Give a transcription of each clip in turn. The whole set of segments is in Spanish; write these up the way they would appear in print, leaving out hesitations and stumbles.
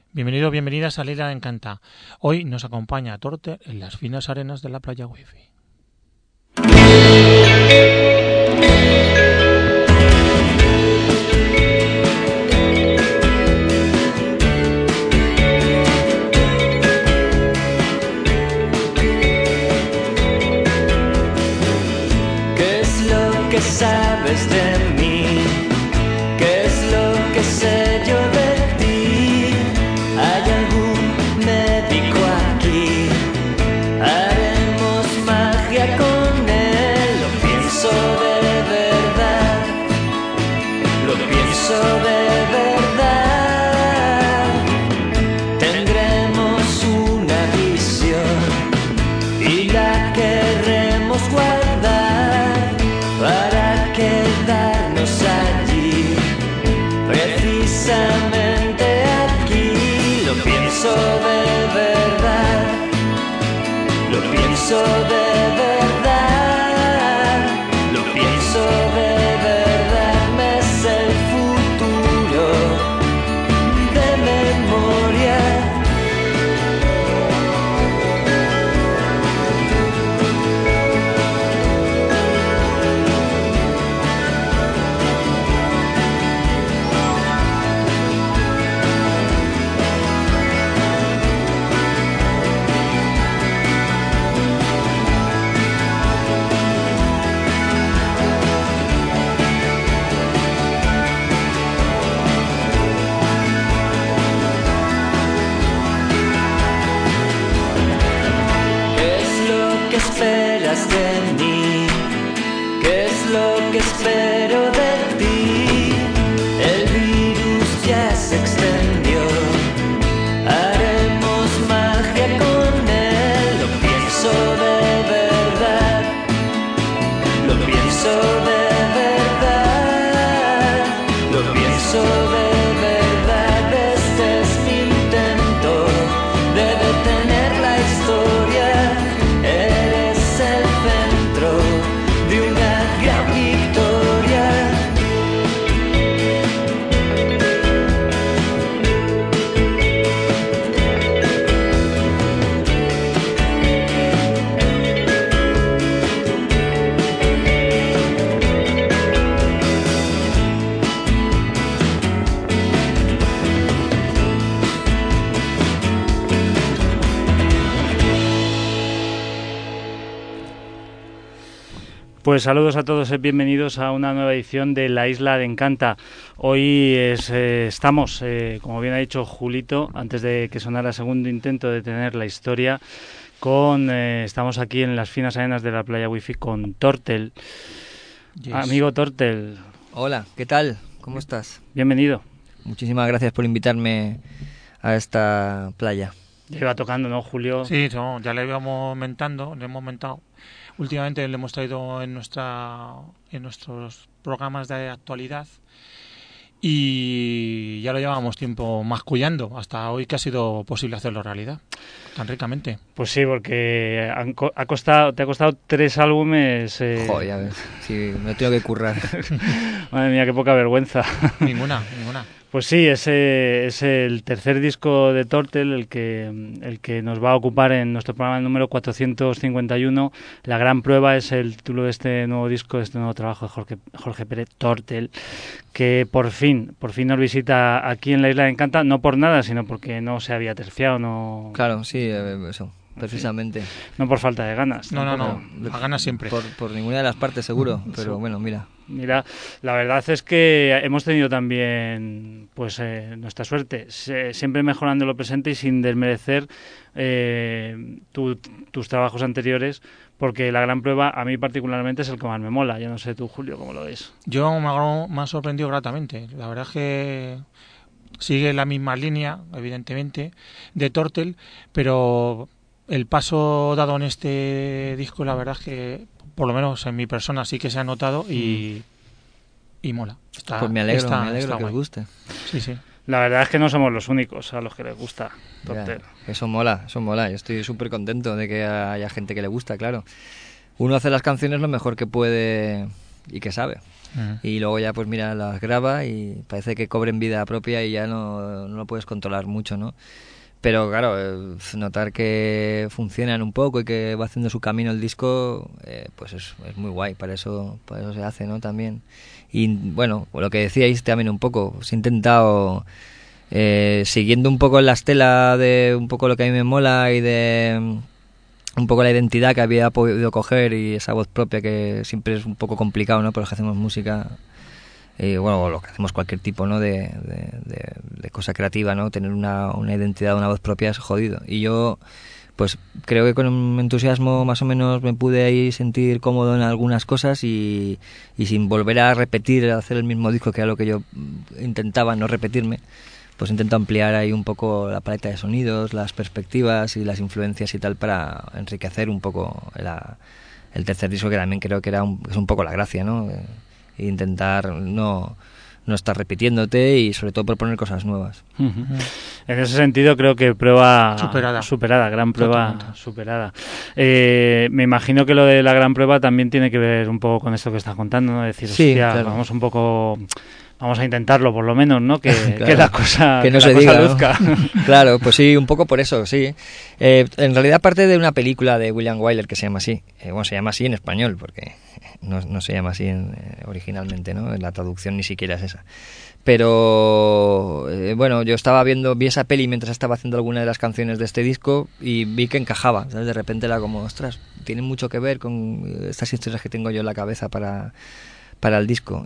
Bienvenido, bienvenidas a La Isla Encanta. Hoy nos acompaña Tortel en las finas arenas de la playa Wi-Fi. ¿Qué es lo que sabes de mí? ¿Qué es lo que sé yo de ti? ¿Hay algún médico aquí? Haremos magia con él. Lo pienso de verdad. Lo pienso de verdad. Tendremos una visión y la queremos guardar para quedarnos allí, precisamente aquí. Lo pienso de verdad, lo pienso de verdad, lo pienso de verdad. Me sé el futuro de memoria. ¿Qué es lo que esperas de mí? ¿Qué es lo que espero de ti? El virus ya se extendió. Haremos magia con él. Lo pienso de verdad. Lo pienso de verdad. Lo pienso de verdad. Este es mi intento de detener la historia. Eres el centro de una gran victoria. Pues saludos a todos y bienvenidos a una nueva edición de La Isla de Encanta. Hoy estamos, como bien ha dicho Julito, antes de que sonara el segundo intento de tener la historia, estamos aquí en las finas arenas de la playa Wi-Fi con Tortel. Yes. Amigo Tortel. Hola, ¿qué tal? ¿Cómo estás? Bienvenido. Muchísimas gracias por invitarme a esta playa. Lleva tocando, ¿no, Julio? Sí, no, ya le hemos mentado. Últimamente le hemos traído en nuestros programas de actualidad y ya lo llevábamos tiempo mascullando, hasta hoy que ha sido posible hacerlo realidad, tan ricamente. Pues sí, porque te ha costado 3 álbumes. Joder, ya ves, sí, me tengo que currar. Madre mía, qué poca vergüenza. Ninguna. Pues sí, ese es el tercer disco de Tortel, el que nos va a ocupar en nuestro programa número 451. La gran prueba es el título de este nuevo disco, de este nuevo trabajo de Jorge Pérez Tortel, que por fin nos visita aquí en La Isla de Encanta, no por nada, sino porque no se había terciado, no. Claro, sí, eso, precisamente. No por falta de ganas. No, a ganas siempre. Por ninguna de las partes seguro, pero Sí. bueno, mira. Mira, la verdad es que hemos tenido también pues nuestra suerte, siempre mejorando lo presente y sin desmerecer tus trabajos anteriores, porque la gran prueba a mí particularmente es el que más me mola. Yo no sé tú, Julio, cómo lo ves. Yo me ha sorprendido gratamente. La verdad es que sigue la misma línea, evidentemente, de Tortel, pero el paso dado en este disco, la verdad es que, por lo menos en mi persona, sí que se ha notado y mola. Pues me alegro que guay. os guste. Sí. La verdad es que no somos los únicos a los que les gusta Tortel. Ya, eso mola. Yo estoy súper contento de que haya gente que le gusta, claro. Uno hace las canciones lo mejor que puede y que sabe. Y luego ya, pues mira, las graba y parece que cobren vida propia y ya no lo puedes controlar mucho, ¿no? Pero claro, notar que funcionan un poco y que va haciendo su camino el disco, pues es muy guay, para eso se hace, ¿no? También. Y bueno, lo que decíais también un poco, os he intentado, siguiendo un poco la estela de un poco lo que a mí me mola y de un poco la identidad que había podido coger y esa voz propia que siempre es un poco complicado, ¿no? Por los que hacemos música, bueno, lo que hacemos cualquier tipo, ¿no? de cosa creativa, ¿no? Tener una identidad, una voz propia es jodido. Y yo, pues creo que con un entusiasmo más o menos me pude ahí sentir cómodo en algunas cosas y sin volver a repetir, hacer el mismo disco, que era lo que yo intentaba, no repetirme, pues intento ampliar ahí un poco la paleta de sonidos, las perspectivas y las influencias y tal, para enriquecer un poco el tercer disco, que también creo que es un poco la gracia, ¿no? Intentar no estar repitiéndote y sobre todo proponer cosas nuevas. En ese sentido creo que prueba superada, gran prueba. Totalmente. Superada. Me imagino que lo de la gran prueba también tiene que ver un poco con esto que estás contando, ¿no? Decir, sí, hostia, claro. Vamos a intentarlo por lo menos, ¿no? Claro, que la cosa, que no se diga, luzca, ¿no? Claro, pues sí, un poco por eso, sí. En realidad parte de una película de William Wyler que se llama así. Bueno, se llama así en español porque no se llama así originalmente, ¿no? La traducción ni siquiera es esa. Pero bueno, yo vi esa peli mientras estaba haciendo alguna de las canciones de este disco y vi que encajaba, ¿sabes? De repente era como, ostras, tiene mucho que ver con estas historias que tengo yo en la cabeza para el disco.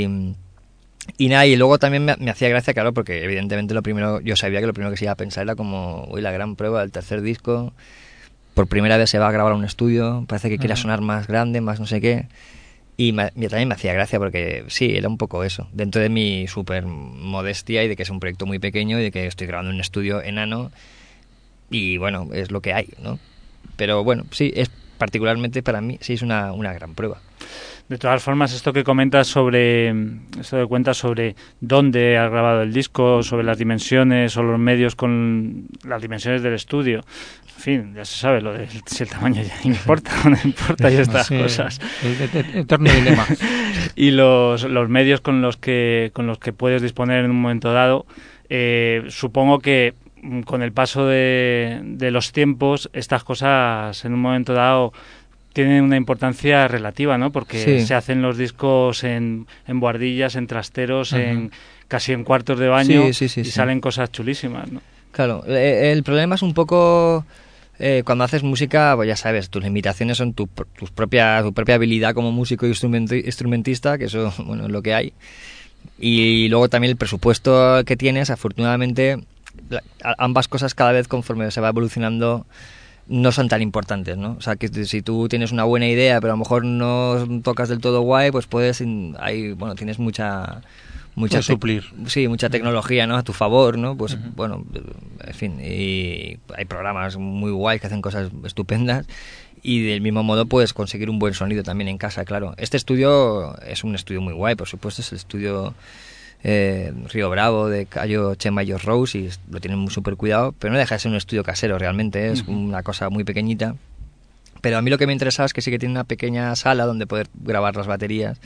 Y nada, y luego también me hacía gracia, claro, porque evidentemente yo sabía que lo primero que se iba a pensar era como, uy, la gran prueba del tercer disco, por primera vez se va a grabar a un estudio, parece que quiere sonar más grande, más no sé qué, y también me hacía gracia porque sí, era un poco eso, dentro de mi súper modestia y de que es un proyecto muy pequeño y de que estoy grabando en un estudio enano, y bueno, es lo que hay, ¿no? Pero bueno, sí, es particularmente para mí, sí es una gran prueba. De todas formas, esto que cuentas sobre dónde has grabado el disco, sobre las dimensiones o los medios con las dimensiones del estudio, en fin, ya se sabe, si el tamaño ya importa o no importa y estas cosas. El eterno dilema. Y los medios con los que puedes disponer en un momento dado, supongo que con el paso de los tiempos, estas cosas en un momento dado tienen una importancia relativa, ¿no? Porque se hacen los discos en buhardillas, en trasteros, casi en cuartos de baño, y salen cosas chulísimas, ¿no? Claro, el problema es un poco cuando haces música, pues ya sabes, tus limitaciones son tu propia habilidad como músico y instrumentista, que eso, bueno, es lo que hay. Y luego también el presupuesto que tienes, afortunadamente, ambas cosas cada vez conforme se va evolucionando no son tan importantes, ¿no? O sea, que si tú tienes una buena idea, pero a lo mejor no tocas del todo guay, pues tienes mucha suplir. Sí, mucha tecnología, ¿no? A tu favor, ¿no? Pues bueno, en fin, y hay programas muy guay que hacen cosas estupendas y del mismo modo puedes conseguir un buen sonido también en casa, claro. Este estudio es un estudio muy guay, por supuesto, es el estudio Río Bravo de Cayo Chema y Rose, y lo tienen muy súper cuidado, pero no deja de ser un estudio casero realmente, es una cosa muy pequeñita. Pero a mí lo que me interesaba es que sí que tiene una pequeña sala donde poder grabar las baterías,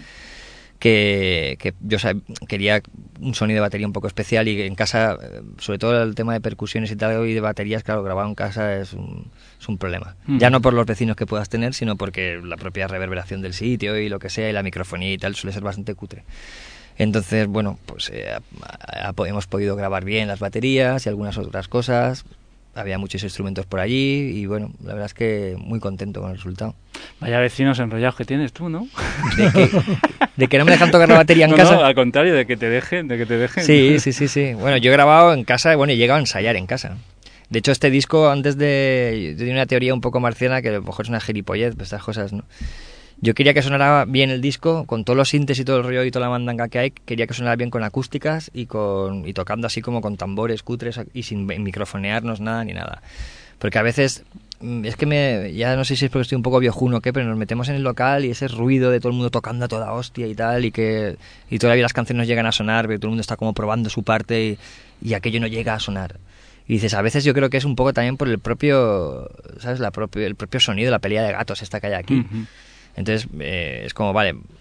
que yo quería un sonido de batería un poco especial, y en casa, sobre todo el tema de percusiones y tal, y de baterías, claro, grabar en casa es un problema. Ya no por los vecinos que puedas tener, sino porque la propia reverberación del sitio y lo que sea, y la microfonía y tal, suele ser bastante cutre. Entonces, bueno, pues hemos podido grabar bien las baterías y algunas otras cosas. Había muchos instrumentos por allí y bueno, la verdad es que muy contento con el resultado. Vaya vecinos enrollados que tienes tú, ¿no? ¿De que no me dejan tocar la batería en casa? No, al contrario, de que te dejen. Sí. Bueno, yo he grabado en casa, bueno, y he llegado a ensayar en casa. De hecho, este disco, yo tenía una teoría un poco marciana, que a lo mejor es una gilipollez, pues estas cosas, ¿no? Yo quería que sonara bien el disco, con todos los sintes y todo el rollo y toda la mandanga que hay, quería que sonara bien con acústicas y tocando así como con tambores cutres y sin microfonearnos nada ni nada. Porque a veces, es que ya no sé si es porque estoy un poco viejuno o qué, pero nos metemos en el local y ese ruido de todo el mundo tocando a toda hostia y tal, y todavía las canciones no llegan a sonar, pero todo el mundo está como probando su parte y aquello no llega a sonar. Y dices, a veces yo creo que es un poco también por el propio, ¿sabes? El propio sonido, la pelea de gatos esta que hay aquí. Entonces es como, vale,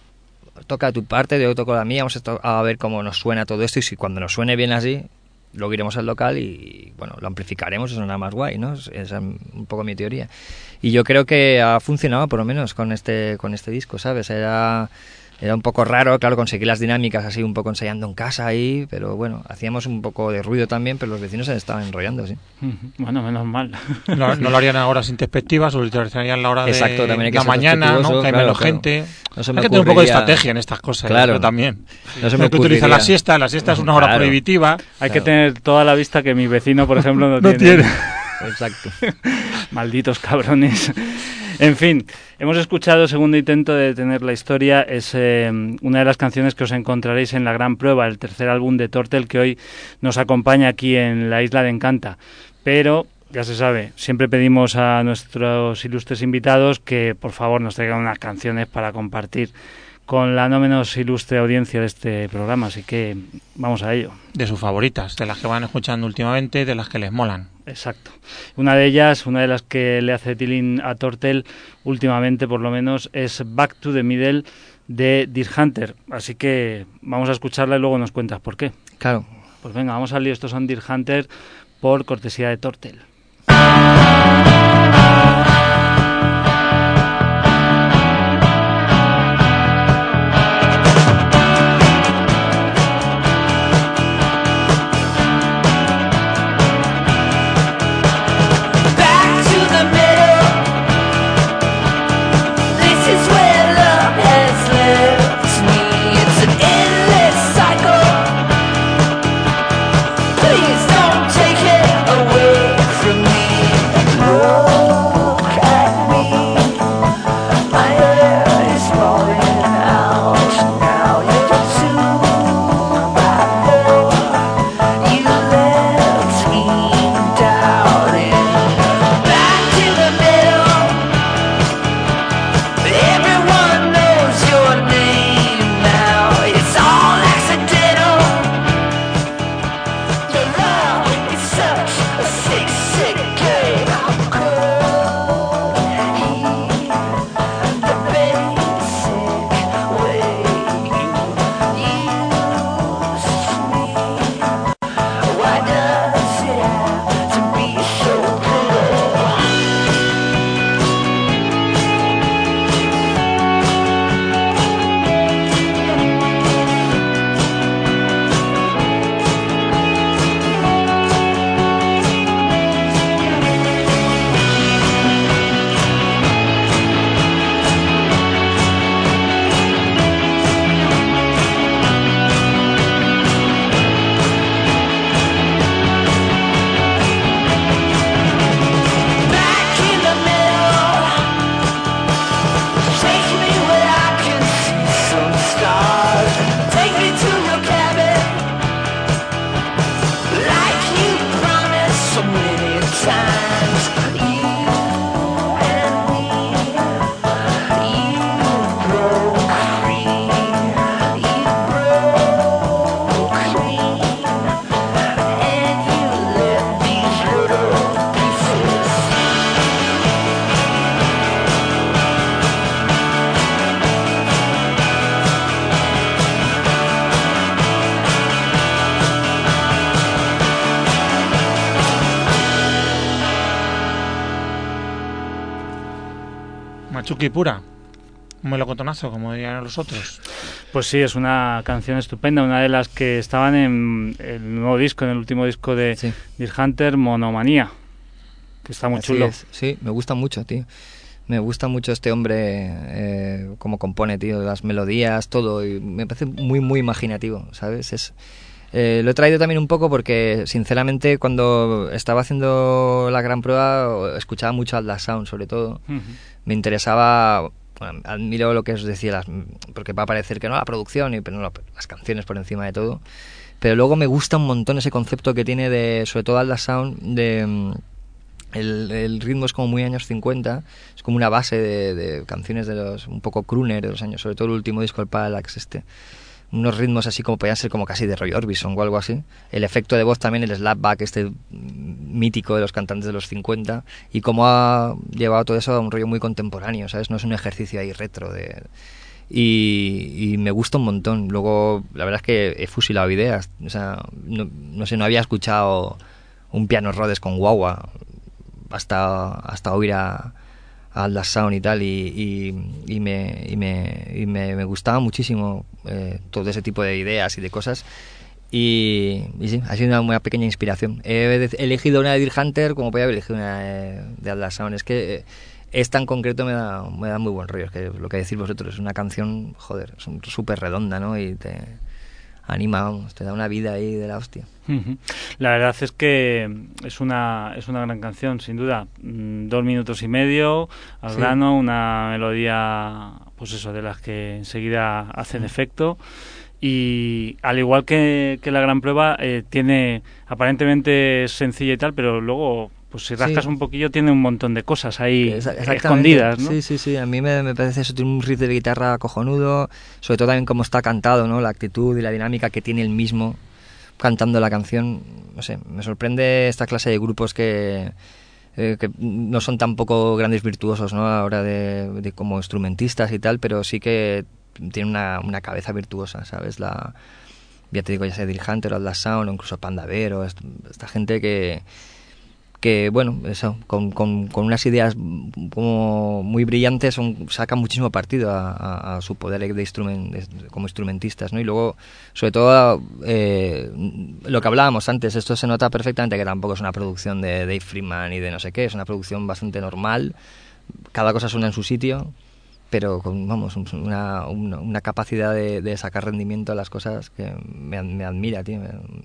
toca tu parte, yo toco la mía, vamos a ver cómo nos suena todo esto, y si cuando nos suene bien así, luego iremos al local y bueno, lo amplificaremos, eso nada más guay, ¿no? Esa es un poco mi teoría. Y yo creo que ha funcionado por lo menos con este disco, ¿sabes? Era un poco raro, claro, conseguir las dinámicas así un poco ensayando en casa ahí, pero bueno, hacíamos un poco de ruido también, pero los vecinos se estaban enrollando, sí. Bueno, menos mal. No lo harían a horas intempestivas, o lo harían la hora Exacto, también hay que la ser mañana, ¿no? Que hay menos gente. No se hay me que tener un poco de ocurriría- estrategia en estas cosas, Claro. yo también. No se me Hay que utilizar ocurriría- la siesta es una hora Claro. prohibitiva. Hay Claro. que tener toda la vista que mi vecino, por ejemplo, No tiene. Exacto. Malditos cabrones. En fin, hemos escuchado Segundo Intento de Detener la Historia. Es una de las canciones que os encontraréis en La Gran Prueba, el tercer álbum de Tortel, que hoy nos acompaña aquí en la Isla de Encanta. Pero, ya se sabe, siempre pedimos a nuestros ilustres invitados que por favor nos traigan unas canciones para compartir con la no menos ilustre audiencia de este programa. Así que vamos a ello. De sus favoritas, de las que van escuchando últimamente, de las que les molan. Exacto. Una de ellas, una de las que le hace tilín a Tortel últimamente por lo menos, es Back to the Middle de Deer Hunter. Así que vamos a escucharla y luego nos cuentas por qué. Claro. Pues venga, vamos al lío. Estos son Deer Hunter por cortesía de Tortel. Back to the middle. This is where love has left me. It's an endless cycle. Please don't take it away from me. Look at me. My hair is falling out now. You're too bad. You left me doubting. Back to the middle. Everyone knows your name now. It's all accidental. Your love is such a sick, sick game. How could he? The basic way you used me. Why does it have to be so cruel? Back in the middle. Take me where I can see some stars. Take me to your cabin, like you promised so many times. You and me, you broke free. You broke free, and you left these little pieces. Machuki pura. Un melocotonazo, como dirían los otros. Pues sí, es una canción estupenda, una de las que estaban en el nuevo disco, en el último disco de Sí. Deer Hunter, Monomanía, que está muy Así chulo. es. Sí, me gusta mucho, tío. Me gusta mucho este hombre, cómo compone, tío, las melodías, todo. Y me parece muy, muy imaginativo, ¿sabes? Lo he traído también un poco porque, sinceramente, cuando estaba haciendo La Gran Prueba, escuchaba mucho Atlas Sound, sobre todo. Ujú. Me interesaba, bueno, admiro lo que os decía, porque va a parecer que no la producción, pero no, las canciones por encima de todo. Pero luego me gusta un montón ese concepto que tiene de, sobre todo Atlas Sound, de el ritmo es como muy años 50, es como una base de canciones de los un poco crooner de los años, sobre todo el último disco, el Parallax unos ritmos así como podían ser como casi de Roy Orbison o algo así. El efecto de voz también, el slapback mítico de los cantantes de los 50, y cómo ha llevado todo eso a un rollo muy contemporáneo, ¿sabes? No es un ejercicio ahí retro y me gusta un montón. Luego, la verdad es que he fusilado ideas. O sea, no sé, no había escuchado un piano Rhodes con guagua hasta oír a Atlas Sound y tal, y me gustaba muchísimo todo ese tipo de ideas y de cosas. Y sí, ha sido una pequeña inspiración. He elegido una de Deer Hunter como podía haber elegido una de Atlas Sound. Es que esta en concreto me da muy buen rollo. Es que lo que decís vosotros, es una canción, joder, es súper redonda, ¿no? Y te anima, vamos, te da una vida ahí de la hostia. La verdad es que es una gran canción, sin duda. 2 minutos y medio, al grano, una melodía, pues eso, de las que enseguida hacen efecto. Y al igual que la gran prueba, tiene, aparentemente es sencilla y tal, pero luego, pues si rascas un poquillo, tiene un montón de cosas ahí escondidas, ¿no? Sí, a mí me parece eso, tiene un riff de guitarra cojonudo, sobre todo también cómo está cantado, ¿no? La actitud y la dinámica que tiene el mismo cantando la canción. No sé, me sorprende esta clase de grupos que no son tampoco grandes virtuosos, ¿no? A la hora de como instrumentistas y tal, pero sí que tiene una cabeza virtuosa, ¿sabes? Ya te digo, ya sea Deer Hunter o Atlas Sound o incluso Panda Bear o esta gente que bueno, eso, con unas ideas como muy brillantes, sacan muchísimo partido a su poder como instrumentistas, ¿no? Y luego, sobre todo, lo que hablábamos antes, esto se nota perfectamente que tampoco es una producción de Dave Freeman y de no sé qué, es una producción bastante normal, cada cosa suena en su sitio, pero con, vamos, una capacidad de sacar rendimiento a las cosas que me admira, tío,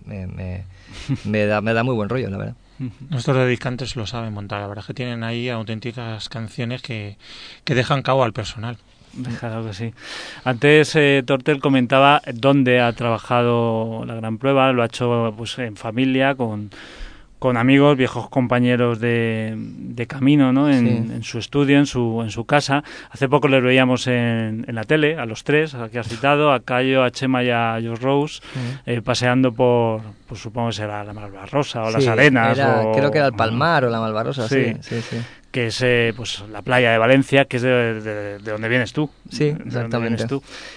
me da muy buen rollo, la verdad. Nuestros dedicantes lo saben montar, la verdad es que tienen ahí auténticas canciones que dejan cabo al personal. Claro que sí. Antes Tortel comentaba dónde ha trabajado la gran prueba, lo ha hecho pues en familia, con amigos, viejos compañeros de camino, ¿no? En su estudio, en su casa. Hace poco les veíamos en la tele, a los tres, a que has citado, a Cayo, a Chema y a Josh Rose, paseando por supongo que será la Malvarrosa o las Arenas. Creo que era el Palmar o la Malvarrosa, sí. Que es pues la playa de Valencia, que es de donde vienes tú. Sí, exactamente.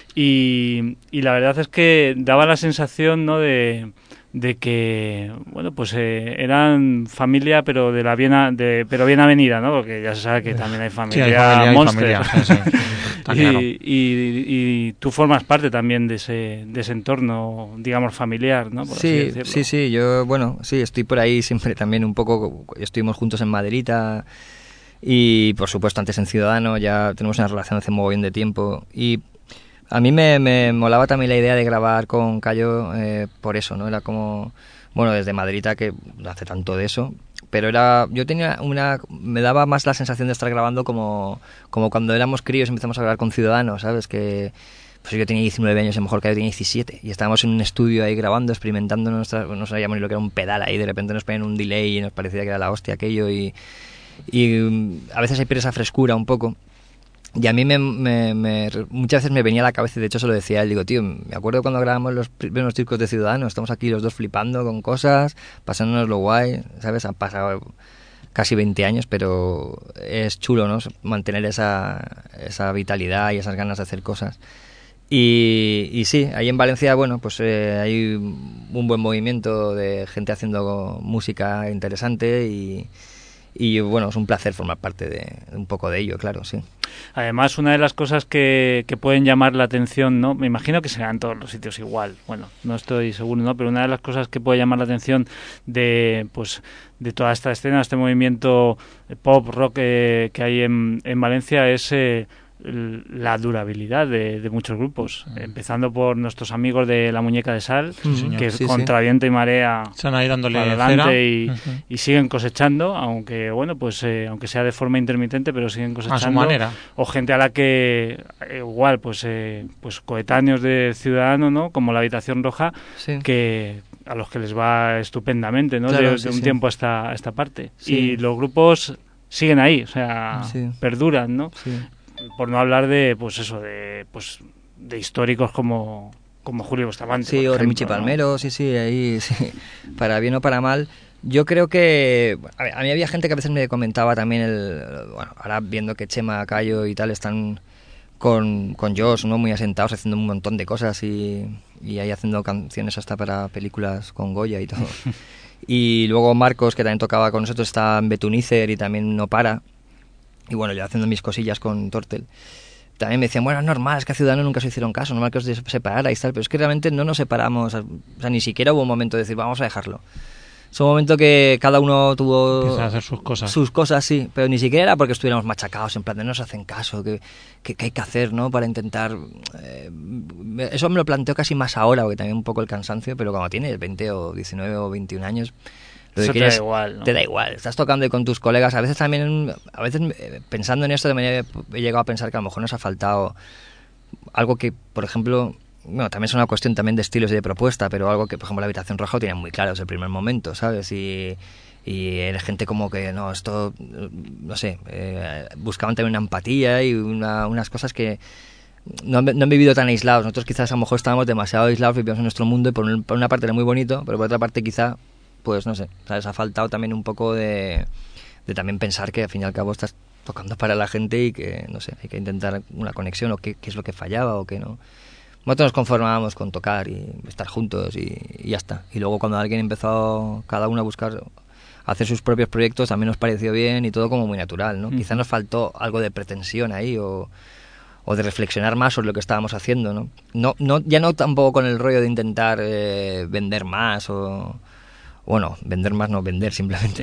Y la verdad es que daba la sensación, ¿no?, de que, bueno, pues eran familia, pero pero bien avenida, ¿no? Porque ya se sabe que también hay familia monster. Y tú formas parte también de ese entorno, digamos, familiar, ¿no? Por así decirlo. Sí, yo, bueno, sí, estoy por ahí siempre también un poco, estuvimos juntos en Maderita y, por supuesto, antes en Ciudadano, ya tenemos una relación hace un mogollón de tiempo y a mí me molaba también la idea de grabar con Cayo por eso, ¿no? Era como, bueno, desde Maderita, que no hace tanto de eso, pero yo tenía me daba más la sensación de estar grabando como cuando éramos críos y empezamos a grabar con Ciudadanos, ¿sabes? Que pues yo tenía 19 años, a lo mejor Cayo tenía 17, y estábamos en un estudio ahí grabando, experimentando no sabíamos ni lo que era un pedal ahí, de repente nos ponían un delay y nos parecía que era la hostia aquello, y a veces hay esa frescura un poco. Y a mí muchas veces me venía a la cabeza, y de hecho se lo decía a él, digo, tío, me acuerdo cuando grabamos los primeros discos de Ciudadanos, estamos aquí los dos flipando con cosas, pasándonos lo guay, ¿sabes? Han pasado casi 20 años, pero es chulo, ¿no? Mantener esa vitalidad y esas ganas de hacer cosas. Y sí, ahí en Valencia, bueno, pues hay un buen movimiento de gente haciendo música interesante y bueno, es un placer formar parte de un poco de ello, claro, sí. Además, una de las cosas que pueden llamar la atención, ¿no? Me imagino que será en todos los sitios igual, bueno, no estoy seguro, ¿no? Pero una de las cosas que puede llamar la atención de toda esta escena, este movimiento pop, rock que hay en Valencia es la durabilidad de muchos grupos, empezando por nuestros amigos de La Muñeca de Sal, que contra viento y marea están ahí dándole adelante y siguen cosechando, aunque bueno, pues aunque sea de forma intermitente, pero siguen cosechando a su manera. O gente a la que igual pues coetáneos de Ciudadano, ¿no? Como La Habitación Roja, que a los que les va estupendamente, ¿no? Claro, de un tiempo a esta parte. Y los grupos siguen ahí, o sea, perduran, ¿no? Por no hablar de de históricos como Julio Bustamante. Sí, o Remichi Palmero, ¿no? Sí, ahí, sí. Para bien o para mal. Yo creo que a mí había gente que a veces me comentaba también bueno, ahora viendo que Chema, Cayo y tal están con Josh, ¿no? Muy asentados, haciendo un montón de cosas y ahí haciendo canciones hasta para películas con Goya y todo. Y luego Marcos, que también tocaba con nosotros, está en Betunicer y también no para. Y bueno, yo haciendo mis cosillas con Tortel. También me decían, bueno, es normal, es que a Ciudadanos nunca se hicieron caso, normal que os separarais y tal, pero es que realmente no nos separamos, o sea, ni siquiera hubo un momento de decir, vamos a dejarlo. Es un momento que cada uno tuvo... Empieza a hacer sus cosas. Sus cosas, sí, pero ni siquiera era porque estuviéramos machacados, en plan de no nos hacen caso, que hay que hacer, ¿no? Para intentar... eso me lo planteo casi más ahora, porque también un poco el cansancio, pero cuando tienes 20 o 19 o 21 años... Eso te da igual, ¿no? Te da igual, estás tocando con tus colegas. A veces también, pensando en esto, también he llegado a pensar que a lo mejor nos ha faltado algo que, por ejemplo... Bueno, también es una cuestión también de estilos y de propuesta, pero algo que, por ejemplo, la Habitación Roja lo tenían muy claro desde el primer momento, ¿sabes? Y era gente como que, no, esto, no sé, buscaban también una empatía y unas cosas que no han vivido tan aislados. Nosotros quizás a lo mejor estábamos demasiado aislados, vivíamos en nuestro mundo y por una parte era muy bonito, pero por otra parte quizá, pues no sé, ¿sabes? Ha faltado también un poco de también pensar que al fin y al cabo estás tocando para la gente y que, no sé, hay que intentar una conexión o qué es lo que fallaba o qué no. Nosotros nos conformábamos con tocar y estar juntos y ya está. Y luego cuando alguien empezó cada uno a buscar, a hacer sus propios proyectos, también nos pareció bien y todo como muy natural, ¿no? Quizá nos faltó algo de pretensión ahí o de reflexionar más sobre lo que estábamos haciendo, ¿no? Ya no tampoco con el rollo de intentar vender más o... Bueno, vender más no vender simplemente.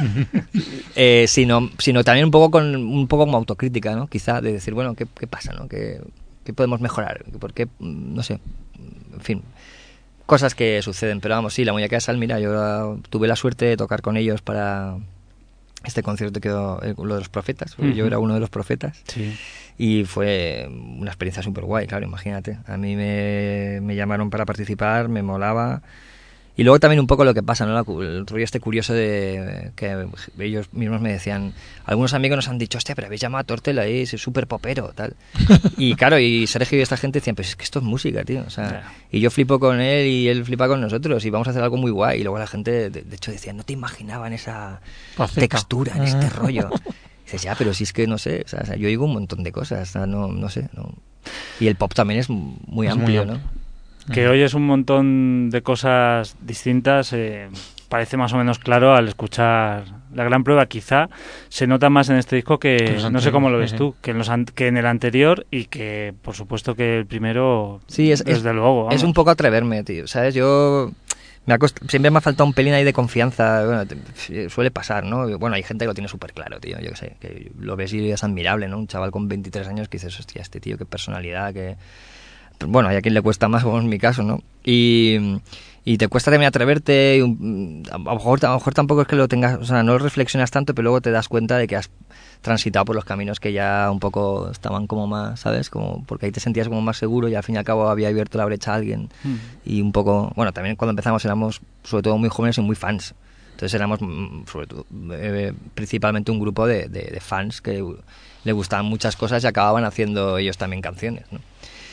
Sino también un poco como autocrítica, ¿no? Quizá de decir, bueno, ¿qué pasa, no? ¿Qué podemos mejorar? ¿Por qué? No sé. En fin, cosas que suceden. Pero vamos, sí, la Muñeca de Sal, mira, yo tuve la suerte de tocar con ellos para este concierto que lo de los Profetas. Yo era uno de los Profetas. Sí. Y fue una experiencia súper guay, claro, imagínate. A mí me llamaron para participar, me molaba. Y luego también un poco lo que pasa, ¿no? El rollo este curioso de que ellos mismos me decían, algunos amigos nos han dicho, hostia, pero habéis llamado a Tortel ahí, es súper popero, tal. Y claro, y Sergio y esta gente decían, pues es que esto es música, tío. O sea, y yo flipo con él y él flipa con nosotros y vamos a hacer algo muy guay. Y luego la gente, de hecho, decía, no te imaginaban esa textura, en este rollo. Y dices, ya, pero si es que no sé, o sea, yo oigo un montón de cosas, o sea, no sé. No. Y el pop también es muy amplio, ¿no? Que oyes un montón de cosas distintas, parece más o menos claro al escuchar La Gran Prueba. Quizá se nota más en este disco que no sé cómo lo ves tú, que en el anterior y que por supuesto que el primero, sí, desde luego. Vamos. Es un poco atreverme, tío, ¿sabes? Yo... siempre me ha faltado un pelín ahí de confianza. Bueno, suele pasar, ¿no? Bueno, hay gente que lo tiene súper claro, tío. Yo qué sé, que lo ves y es admirable, ¿no? Un chaval con 23 años que dices, hostia, este tío, qué personalidad, que... Bueno, hay a quien le cuesta más, como en mi caso, ¿no? Y te cuesta también atreverte. A lo mejor tampoco es que lo tengas, o sea, no lo reflexionas tanto, pero luego te das cuenta de que has transitado por los caminos que ya un poco estaban como más, ¿sabes? Como porque ahí te sentías como más seguro y al fin y al cabo había abierto la brecha a alguien. Y un poco, bueno, también cuando empezamos éramos sobre todo muy jóvenes y muy fans. Entonces éramos sobre todo, principalmente un grupo de fans que le gustaban muchas cosas y acababan haciendo ellos también canciones, ¿no?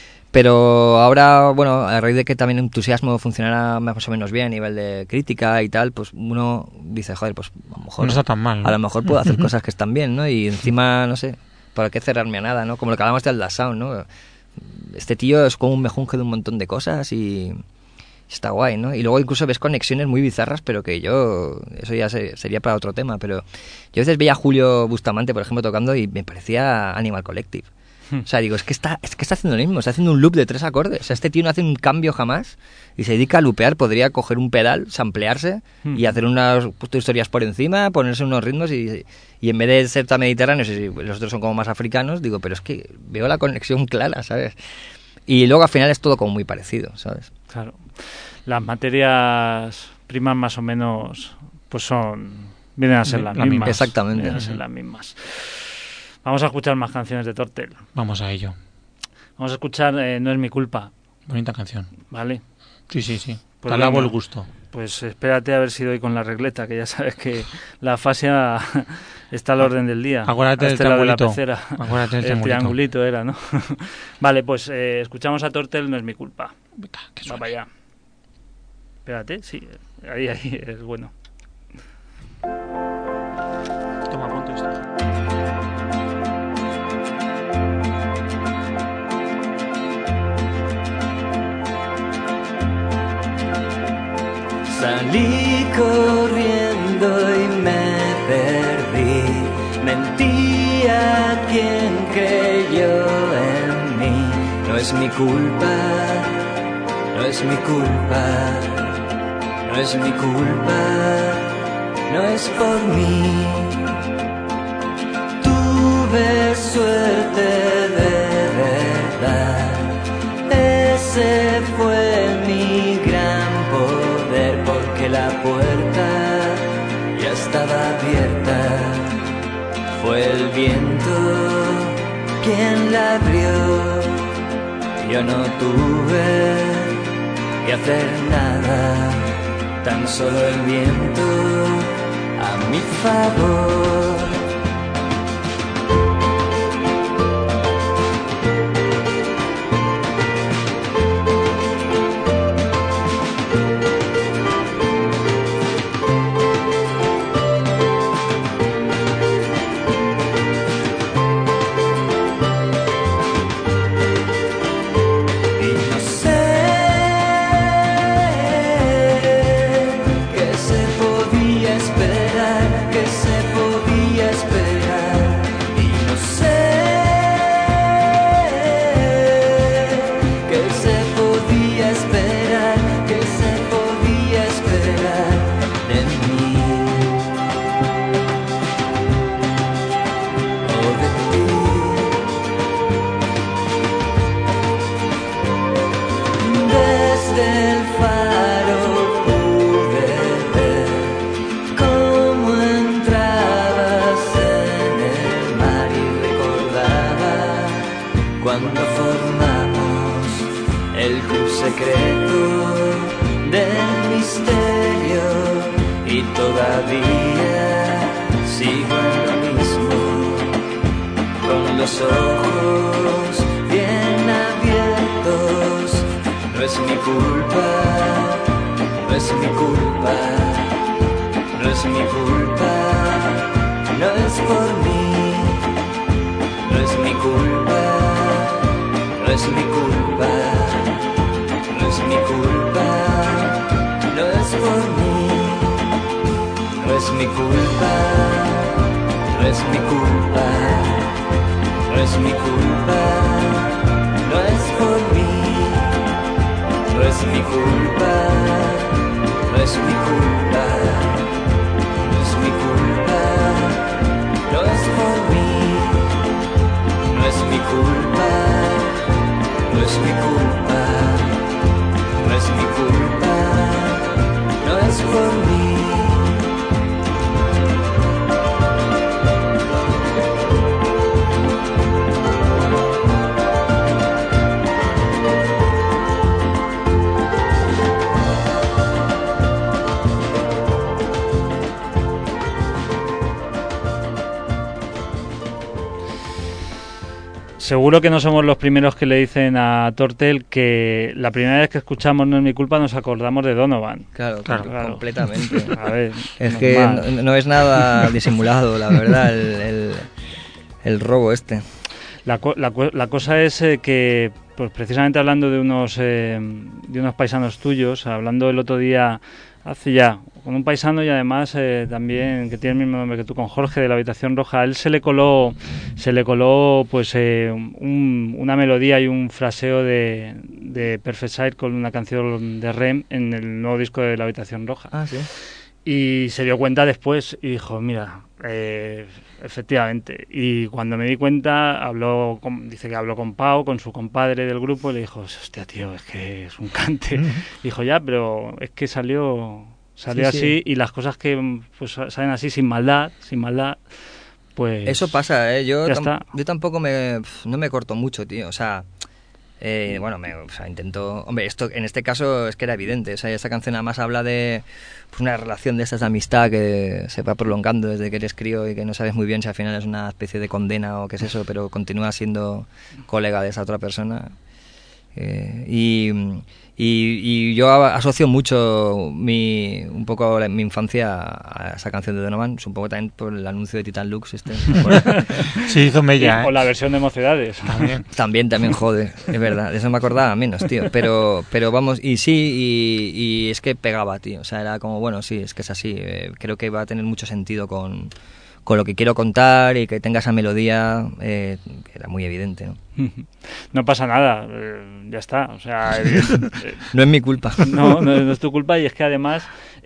Pero ahora, bueno, a raíz de que también el entusiasmo funcionara más o menos bien a nivel de crítica y tal, pues uno dice, joder, pues a lo mejor... No está tan mal, ¿no? A lo mejor puedo hacer cosas que están bien, ¿no? Y encima, no sé, ¿para qué cerrarme a nada, no? Como lo que hablamos de Atlas Sound, ¿no? Este tío es como un mejunje de un montón de cosas y está guay, ¿no? Y luego incluso ves conexiones muy bizarras, pero que yo... Eso ya sería para otro tema, pero yo a veces veía a Julio Bustamante, por ejemplo, tocando y me parecía Animal Collective. O sea, digo, es que está haciendo lo mismo, está haciendo un loop de 3 acordes. O sea, este tío no hace un cambio jamás y se dedica a loopear. Podría coger un pedal, samplearse y hacer unas historias por encima, ponerse unos ritmos y en vez de ser tan mediterráneos y los otros son como más africanos, digo, pero es que veo la conexión clara, ¿sabes? Y luego al final es todo como muy parecido, ¿sabes? Claro. Las materias primas más o menos pues vienen a ser las mismas. Exactamente. Vienen a ser las mismas. Vamos a escuchar más canciones de Tortel. Vamos a ello. Vamos a escuchar No es mi culpa. Bonita canción. Vale. Sí. Pues te alabo el gusto. Pues espérate a ver si doy con la regleta, que ya sabes que la fascia está al orden del día. Acuérdate del triangulito. Acuérdate del triangulito era, ¿no? Vale, pues escuchamos a Tortel, No es mi culpa. Venga, que va para allá. Espérate, sí. Ahí es bueno. Toma, ponte esto. es mi culpa, no es mi culpa, no es mi culpa, no es por mí. Tuve suerte de verdad, ese fue mi gran poder, porque la puerta ya estaba abierta. Fue el viento quien la abrió, yo no tuve que hacer nada, tan solo el viento a mi favor. Seguro que no somos los primeros que le dicen a Tortel que la primera vez que escuchamos No es mi culpa nos acordamos de Donovan. Claro. Completamente. A ver, es que no es nada disimulado, la verdad, el robo este. La cosa es que, pues precisamente hablando de unos paisanos tuyos, hablando el otro día, hace ya, con un paisano y además también que tiene el mismo nombre que tú, con Jorge de la Habitación Roja, a él se le coló pues una melodía y un fraseo de Perfect Side con una canción de Rem en el nuevo disco de la Habitación Roja. Ah, sí. Y se dio cuenta después y dijo, mira, efectivamente. Y cuando me di cuenta, dice que habló con Pau, con su compadre del grupo, y le dijo, hostia, tío, es que es un cante. Dijo, ya, pero es que salió sí, así, sí. Y las cosas que pues salen así sin maldad, pues... Eso pasa, yo tampoco no me corto mucho, tío, o sea... intento... Hombre, esto en este caso es que era evidente. O sea, esta canción además habla de pues, una relación de estas de amistad que se va prolongando desde que eres crío y que no sabes muy bien si al final es una especie de condena o qué es eso, pero continúas siendo colega de esa otra persona. Y yo asocio mucho un poco mi infancia a esa canción de Donovan, un poco también por el anuncio de Titan Lux Sí, hizo mella, o la versión de Mocedades también jode, es verdad, de eso me acordaba menos, tío, pero vamos, y es que pegaba, tío, o sea, era como, bueno, sí, es que es así, creo que va a tener mucho sentido con con lo que quiero contar y que tenga esa melodía, era muy evidente, ¿no? No pasa nada, ya está, o sea... No es mi culpa. No es tu culpa, y es que además...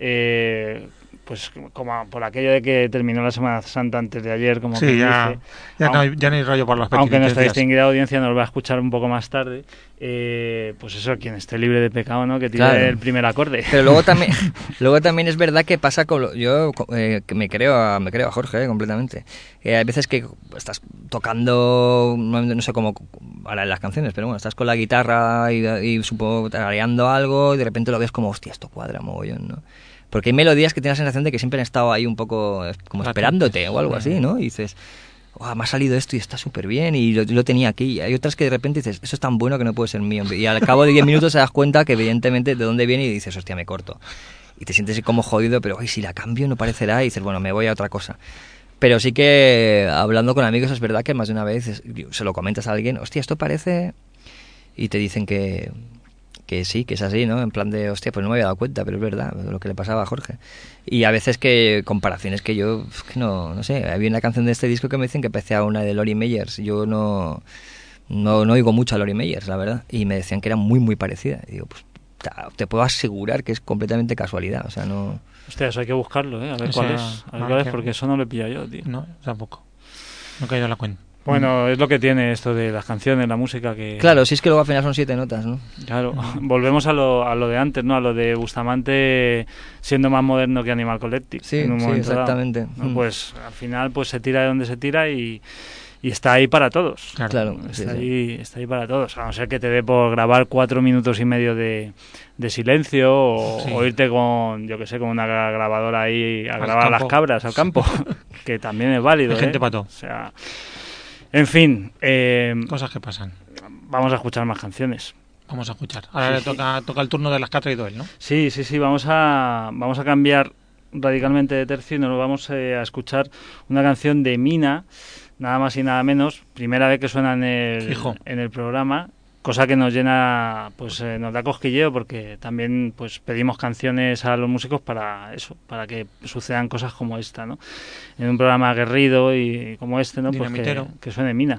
pues como por aquello de que terminó la Semana Santa antes de ayer, como sí, que ya, dice, ya no hay rollo por las peticiones. aunque nuestra distinguida audiencia nos va a escuchar un poco más tarde, pues eso, quien esté libre de pecado, ¿no? Que tire el primer acorde. Pero luego también es verdad que pasa con yo que me creo a Jorge, completamente. Hay veces que estás tocando, no sé cómo ahora en las canciones, pero bueno, estás con la guitarra y supongo tarareando algo y de repente lo ves como, hostia, esto cuadra mogollón, ¿no? Porque hay melodías que tienes la sensación de que siempre han estado ahí un poco como esperándote o algo así, ¿no? Y dices, me ha salido esto y está súper bien y lo tenía aquí. Y hay otras que de repente dices, eso es tan bueno que no puede ser mío. Y al cabo de 10 minutos te das cuenta que evidentemente de dónde viene y dices, hostia, me corto. Y te sientes como jodido, pero si la cambio no parecerá, y dices, bueno, me voy a otra cosa. Pero sí que hablando con amigos es verdad que más de una vez se lo comentas a alguien, hostia, esto parece... Y te dicen que sí, que es así, ¿no? En plan de, hostia, pues no me había dado cuenta, pero es verdad lo que le pasaba a Jorge. Y a veces que comparaciones que yo, que no sé, había una canción de este disco que me dicen que parecía una de Lori Meyers. Yo no oigo mucho a Lori Meyers, la verdad. Y me decían que era muy, muy parecida. Y digo, pues te puedo asegurar que es completamente casualidad, o sea, no... Hostia, eso hay que buscarlo, ¿eh? A ver cuál es, porque eso no lo he pillado yo, tío. No, tampoco. No he caído en la cuenta. Bueno, es lo que tiene esto de las canciones, la música que... Claro, si es que luego al final son 7 notas, ¿no? Claro, volvemos a lo de antes, ¿no? A lo de Bustamante siendo más moderno que Animal Collective. Sí, en un momento exactamente. dado, ¿no? Pues al final pues se tira de donde se tira y está ahí para todos. Claro. Está ahí para todos. A no ser que te dé por grabar 4 minutos y medio de silencio o irte con, yo que sé, con una grabadora ahí a grabar las cabras al campo, que también es válido. Hay gente para todo. O sea... En fin, cosas que pasan. Vamos a escuchar más canciones. Vamos a escuchar. Ahora toca el turno de las que ha traído él, ¿no? Sí, vamos a cambiar radicalmente de tercio y nos vamos a escuchar una canción de Mina, nada más y nada menos, primera vez que suena en el programa, cosa que nos llena, pues nos da cosquilleo, porque también pues pedimos canciones a los músicos para eso, para que sucedan cosas como esta, ¿no? En un programa aguerrido y como este, ¿no? Pues que suene Mina.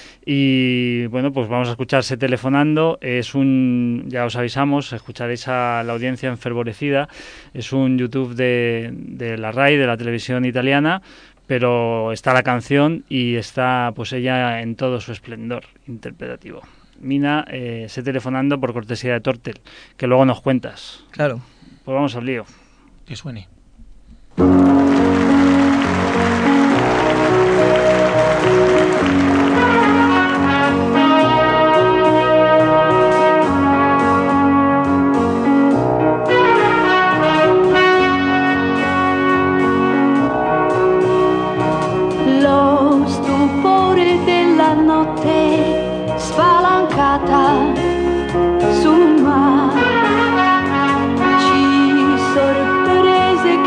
Y bueno, pues vamos a escucharse Telefonando. Ya os avisamos, escucharéis a la audiencia enfervorecida. Es un YouTube de la RAI, de la televisión italiana, pero está la canción y está pues ella en todo su esplendor interpretativo. Mina, sé Telefonando, por cortesía de Tortel, que luego nos cuentas. Claro. Pues vamos al lío. Que suene. Lo stupore della notte spalancata sul mare ci sorprese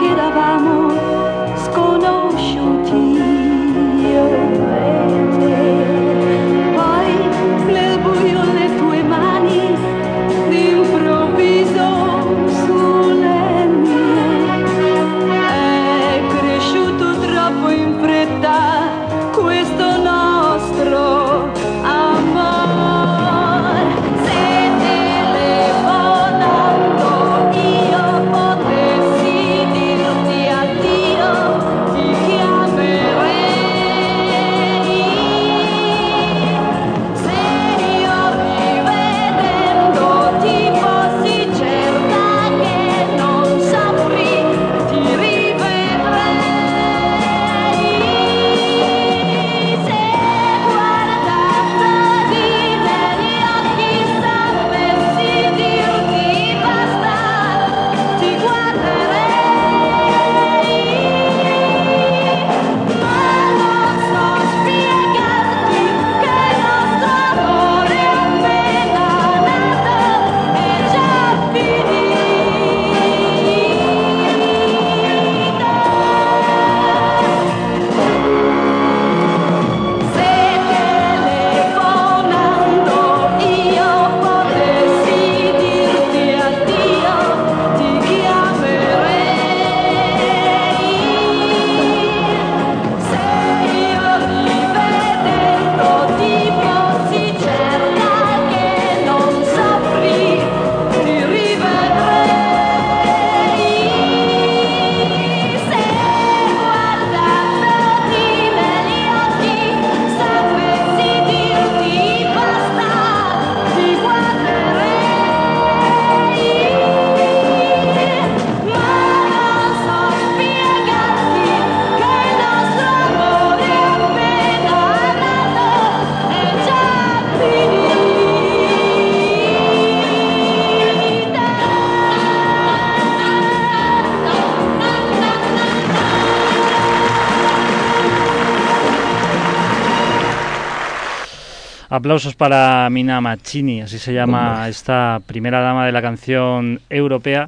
Aplausos para Mina Mancini, así se llama esta primera dama de la canción europea,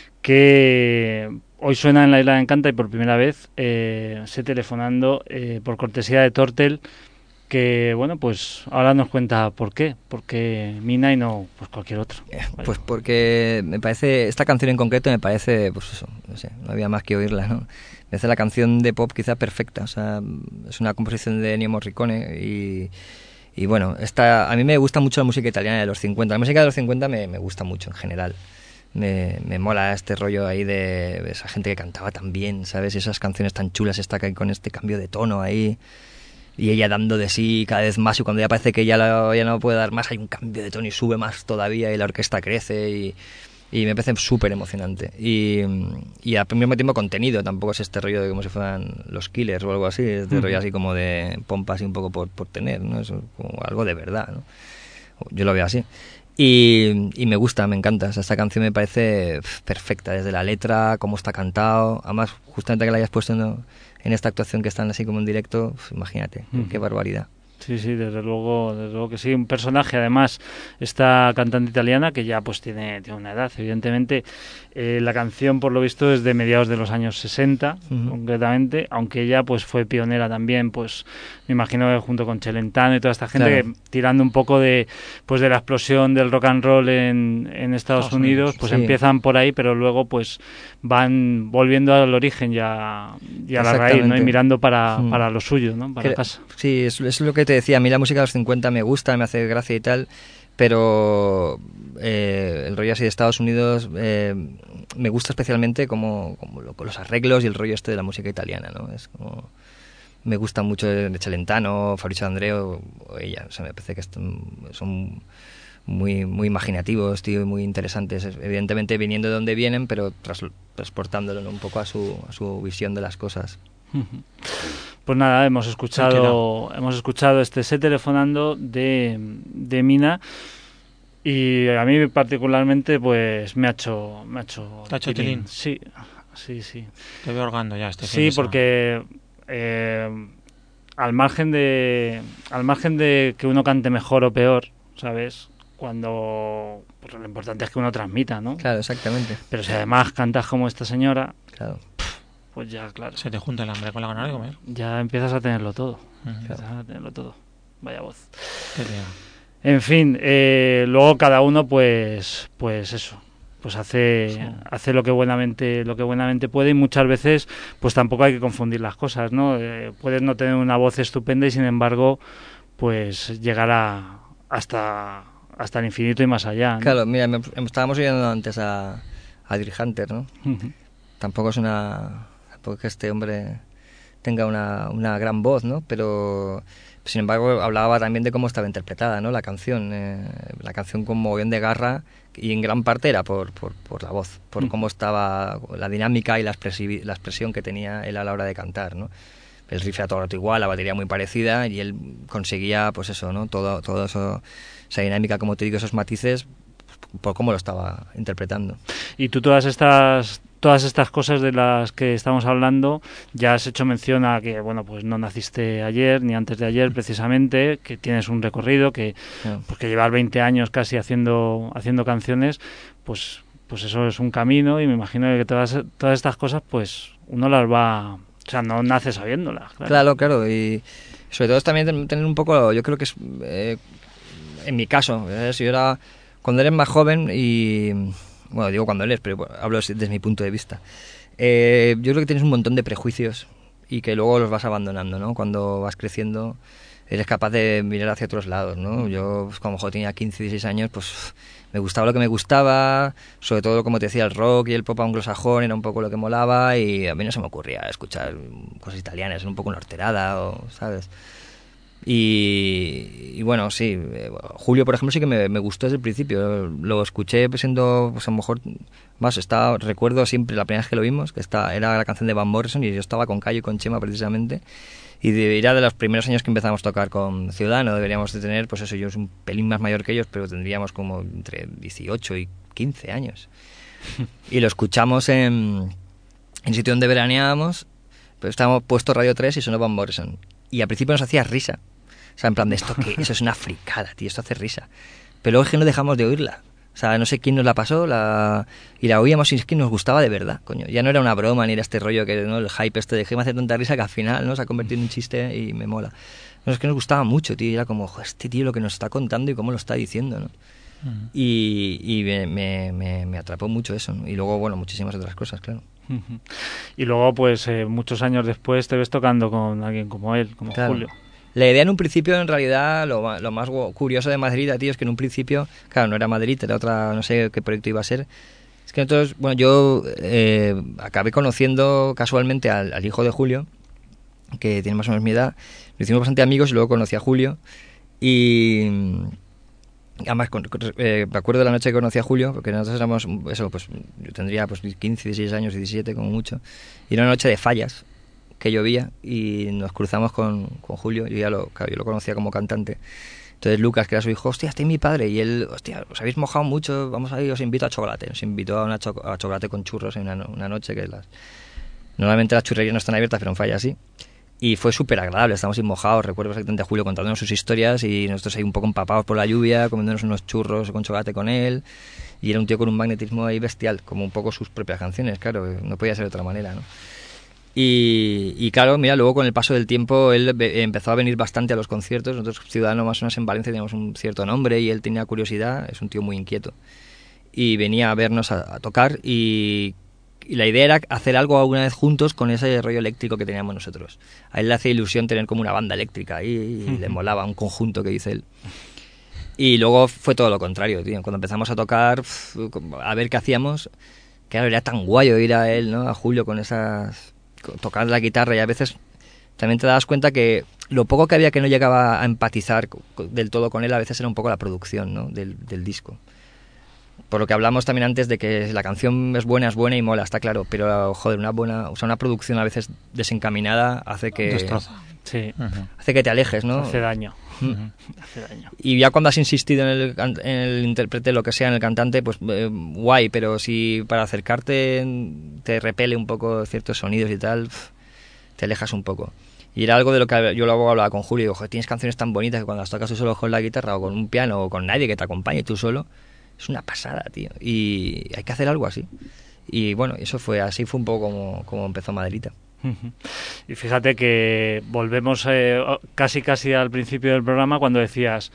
que hoy suena en La Isla de Encanta y por primera vez sé telefonando por cortesía de Tortel, que bueno, pues ahora nos cuenta por qué Mina y no pues cualquier otro. Pues porque me parece, esta canción en concreto me parece, pues eso, no sé, no había más que oírla, ¿no? Me parece la canción de pop quizá perfecta, o sea, es una composición de Ennio Morricone y bueno, a mí me gusta mucho la música italiana de los 50, la música de los 50 me gusta mucho en general. Me mola este rollo ahí de esa gente que cantaba tan bien, ¿sabes? Y esas canciones tan chulas, con este cambio de tono ahí, y ella dando de sí cada vez más, y cuando ya parece que ya no puede dar más, hay un cambio de tono y sube más todavía, y la orquesta crece, y me parece súper emocionante. Y al mismo tiempo contenido, tampoco es este rollo de como si fueran los Killers o algo así, este rollo así como de pompa, así un poco por tener, ¿no? Es como algo de verdad, ¿no? Yo lo veo así. Y me gusta, me encanta. O sea, esta canción me parece perfecta, desde la letra, cómo está cantado. Además, justamente que la hayas puesto en esta actuación que están así como en directo, imagínate, qué barbaridad. Sí, desde luego que sí. Un personaje, además, esta cantante italiana que ya pues tiene una edad, evidentemente. La canción, por lo visto, es de mediados de los años 60, concretamente, aunque ella pues fue pionera también, pues me imagino que junto con Celentano y toda esta gente, claro, que, tirando un poco de la explosión del rock and roll en Estados Unidos, pues sí, empiezan por ahí, pero luego pues van volviendo al origen y a la raíz, ¿no? Y mirando para lo suyo, ¿no? Para casa. Sí, es lo que te decía, a mí la música de los 50 me gusta, me hace gracia y tal, pero el rollo así de Estados Unidos me gusta especialmente como los arreglos y el rollo este de la música italiana, ¿no? Es como, me gusta mucho de Celentano, Fabrizio D'Andreu o ella, o sea, me parece que son muy, muy imaginativos, tío, y muy interesantes, evidentemente viniendo de donde vienen, pero transportándolo, ¿no? Un poco a su visión de las cosas. Pues nada, hemos escuchado este Sé telefonando de Mina, y a mí particularmente pues me ha hecho tilín. Sí. Te veo ahogando ya este fin Sí, de semana. porque al margen de que uno cante mejor o peor, ¿sabes? Cuando pues lo importante es que uno transmita, ¿no? Claro, exactamente. Pero si además cantas como esta señora, claro, pues ya, claro. Se te junta el hambre con la gana de comer. Ya empiezas a tenerlo todo. Uh-huh. Vaya voz. Qué tía. En fin, luego cada uno pues eso, pues hace lo que buenamente puede, y muchas veces pues tampoco hay que confundir las cosas, ¿no? Puedes no tener una voz estupenda y sin embargo pues llegar hasta el infinito y más allá, ¿no? Claro, mira, estábamos oyendo antes a Dre Hunter, ¿no? Uh-huh. Tampoco es que este hombre tenga una gran voz, ¿no? Pero sin embargo hablaba también de cómo estaba interpretada, ¿no? La canción con mogollón de garra, y en gran parte era por la voz, por cómo estaba la dinámica y la expresión que tenía él a la hora de cantar, ¿no? El riff era todo el rato igual, la batería muy parecida, y él conseguía, pues eso, ¿no? Todo eso, esa dinámica, como te digo, esos matices, por cómo lo estaba interpretando. Y tú todas estas cosas de las que estamos hablando, ya has hecho mención a que, bueno, pues no naciste ayer ni antes de ayer precisamente, que tienes un recorrido, que pues que llevar 20 años casi haciendo canciones, pues eso es un camino, y me imagino que todas estas cosas pues uno las va, o sea, no nace sabiéndolas. Claro, y sobre todo es también tener un poco, yo creo que es en mi caso, si yo era cuando eres más joven, y bueno, digo cuando eres, pero hablo desde mi punto de vista. Yo creo que tienes un montón de prejuicios y que luego los vas abandonando, ¿no? Cuando vas creciendo eres capaz de mirar hacia otros lados, ¿no? Yo, pues, como tenía 15, 16 años, pues me gustaba lo que me gustaba, sobre todo, como te decía, el rock y el pop anglosajón era un poco lo que molaba, y a mí no se me ocurría escuchar cosas italianas, un poco una horterada, ¿sabes? Y bueno, sí, Julio, por ejemplo, sí que me gustó desde el principio. Lo escuché siendo, pues a lo mejor, recuerdo siempre la primera vez que lo vimos, que era la canción de Van Morrison, y yo estaba con Cayo y con Chema precisamente, y era de los primeros años que empezamos a tocar con Ciudadano. Deberíamos de tener, pues eso, yo soy un pelín más mayor que ellos, pero tendríamos como entre 18 y 15 años. Y lo escuchamos en sitio donde veraneábamos, pero estábamos puesto Radio 3 y sonó Van Morrison. Y al principio nos hacía risa. O O sea, en plan de esto, que eso es una fricada, tío, esto hace risa. Pero luego es que no dejamos de oírla. O sea, no sé quién nos la pasó y la oíamos y es que nos gustaba de verdad, coño. Ya no era una broma ni era este rollo que, ¿no? El hype este de que me hace tanta risa que al final, ¿no? Se ha convertido en un chiste y me mola. No, es que nos gustaba mucho, tío. Y era como, joder, este tío lo que nos está contando y cómo lo está diciendo, ¿no? Uh-huh. Y me atrapó mucho eso, ¿no? Y luego, bueno, muchísimas otras cosas, claro. Uh-huh. Y luego, pues, muchos años después te ves tocando con alguien como él, como claro. Julio. La idea en un principio, en realidad, lo más curioso de Madrid, tío, es que en un principio, claro, no era Madrid, era otra, no sé qué proyecto iba a ser. Es que nosotros, bueno, yo acabé conociendo casualmente al hijo de Julio, que tiene más o menos mi edad. Nos hicimos bastante amigos y luego conocí a Julio. Y además, me acuerdo de la noche que conocí a Julio, porque nosotros éramos, eso, pues yo tendría pues 15, 16 años, 17 como mucho. Y era una noche de fallas, que llovía, y nos cruzamos con Julio. Yo lo conocía como cantante. Entonces Lucas, que era su hijo, hostia, este es mi padre. Y él, hostia, os habéis mojado mucho, vamos a ir, os invito a chocolate. Nos invitó a chocolate con churros en una noche que normalmente las churrerías no están abiertas, pero en Falla sí. Y fue súper agradable, estábamos ahí mojados. Recuerdo exactamente a Julio contándonos sus historias y nosotros ahí un poco empapados por la lluvia, comiéndonos unos churros con chocolate con él. Y era un tío con un magnetismo ahí bestial, como un poco sus propias canciones, claro, no podía ser de otra manera, ¿no? Y claro, mira, luego con el paso del tiempo él empezó a venir bastante a los conciertos. Nosotros, Ciudadanos más o menos en Valencia, teníamos un cierto nombre y él tenía curiosidad, es un tío muy inquieto. Y venía a vernos a tocar y la idea era hacer algo alguna vez juntos con ese rollo eléctrico que teníamos nosotros. A él le hacía ilusión tener como una banda eléctrica ahí y le molaba un conjunto que dice él. Y luego fue todo lo contrario, tío. Cuando empezamos a tocar, a ver qué hacíamos, claro, era tan guay oír a él, ¿no? A Julio con esas... tocar la guitarra, y a veces también te das cuenta que lo poco que había que no llegaba a empatizar del todo con él, a veces era un poco la producción, ¿no? del disco. Por lo que hablamos también antes de que la canción es buena y mola, está claro, pero joder, una producción a veces desencaminada hace que... destroza. Sí. Uh-huh. Hace que te alejes, ¿no? Hace daño. Uh-huh. Hace daño. Y ya cuando has insistido en el intérprete, lo que sea, en el cantante, pues guay, pero si para acercarte te repele un poco ciertos sonidos y tal, te alejas un poco. Y era algo de lo que yo luego hablaba con Julio y digo, joder, tienes canciones tan bonitas que cuando las tocas tú solo con la guitarra o con un piano o con nadie que te acompañe, tú solo, es una pasada, tío. Y hay que hacer algo así. Y bueno, así fue un poco como empezó Maderita. Y fíjate que volvemos casi al principio del programa cuando decías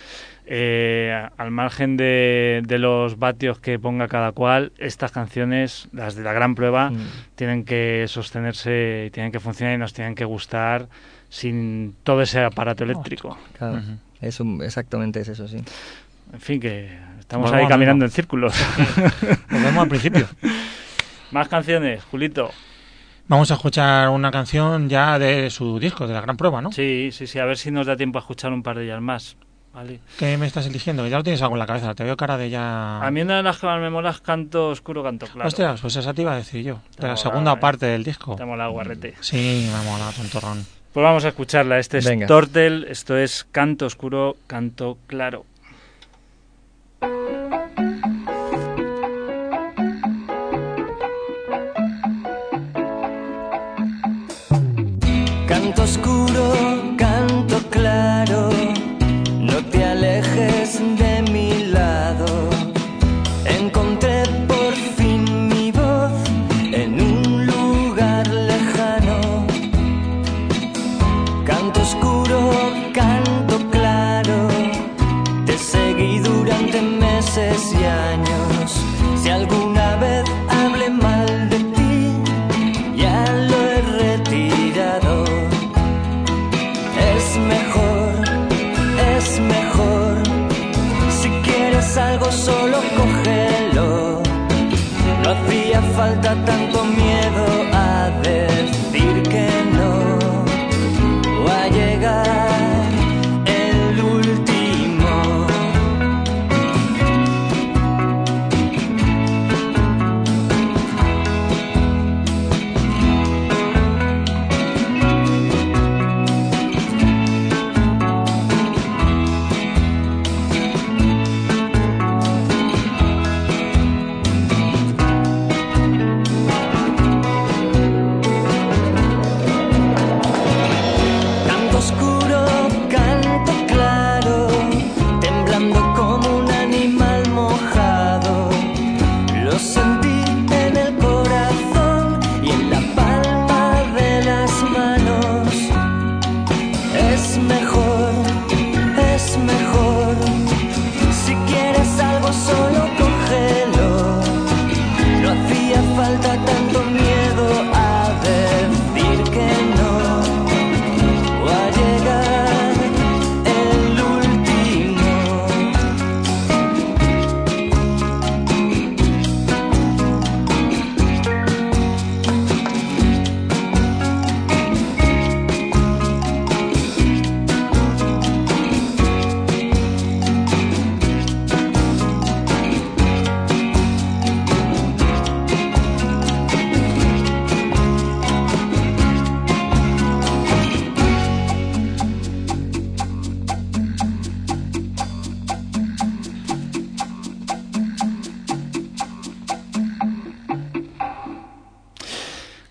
al margen de los vatios que ponga cada cual, estas canciones, las de la gran prueba, tienen que sostenerse y tienen que funcionar y nos tienen que gustar sin todo ese aparato eléctrico. Claro, exactamente es eso, sí. En fin, que estamos ahí caminando en círculos. Nos vemos al principio. Más canciones, Julito. Vamos a escuchar una canción ya de su disco, de la gran prueba, ¿no? Sí, a ver si nos da tiempo a escuchar un par de ellas más. Vale. ¿Qué me estás eligiendo? Ya lo tienes algo en la cabeza, te veo cara de ya... A mí una de las que más me mola es Canto Oscuro, Canto Claro. Hostias, pues esa te iba a decir yo, de la segunda parte del disco. Te mola, guarrete. Sí, me mola, tontorrón. Pues vamos a escucharla, es Venga. Tortel, esto es Canto Oscuro, Canto Claro. Canto oscuro, canto claro, no te alejes de mi lado. Encontré por fin mi voz en un lugar lejano. Canto oscuro, canto claro, te seguí durante meses y años. Si alguna vez hablé mal de ti, ya lo he retirado.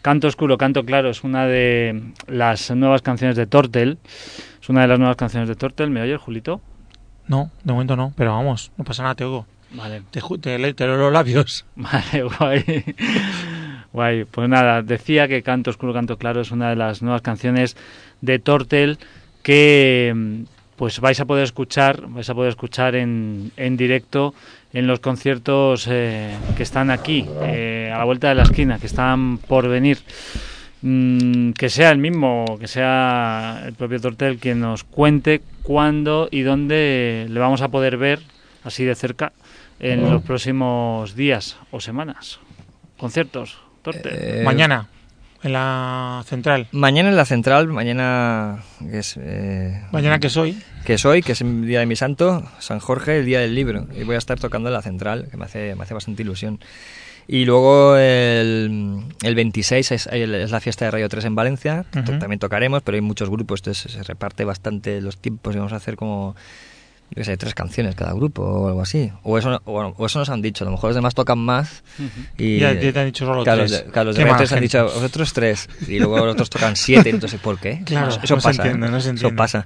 Canto Oscuro, Canto Claro es una de las nuevas canciones de Tortel. Es una de las nuevas canciones de Tortel. ¿Me oyes, Julito? No, de momento no, pero vamos, no pasa nada, te oigo. Vale. Te leo los labios. Vale, guay. Guay. Pues nada, decía que Canto Oscuro, Canto Claro es una de las nuevas canciones de Tortel que pues vais a poder escuchar en directo en los conciertos que están aquí, a la vuelta de la esquina, que están por venir. Que sea el mismo, que sea el propio Tortel quien nos cuente cuándo y dónde le vamos a poder ver así de cerca en los próximos días o semanas. Conciertos, Tortel. Mañana, en la Central. Mañana en la Central, mañana que es... Mañana que soy. Que es el día de mi santo, San Jorge, el día del libro. Y voy a estar tocando en la Central, que me hace bastante ilusión. Y luego el 26 es la fiesta de Radio 3 en Valencia. También tocaremos, pero hay muchos grupos, entonces se reparte bastante los tiempos y vamos a hacer como, yo qué sé, 3 canciones cada grupo o algo así. O eso nos han dicho, a lo mejor los demás tocan más. Y ya te han dicho solo 3. Los demás 3 han dicho, vosotros 3. Y luego los otros tocan 7, entonces ¿por qué? Claro, eso no pasa. Se entiende, no se entiende. Eso pasa.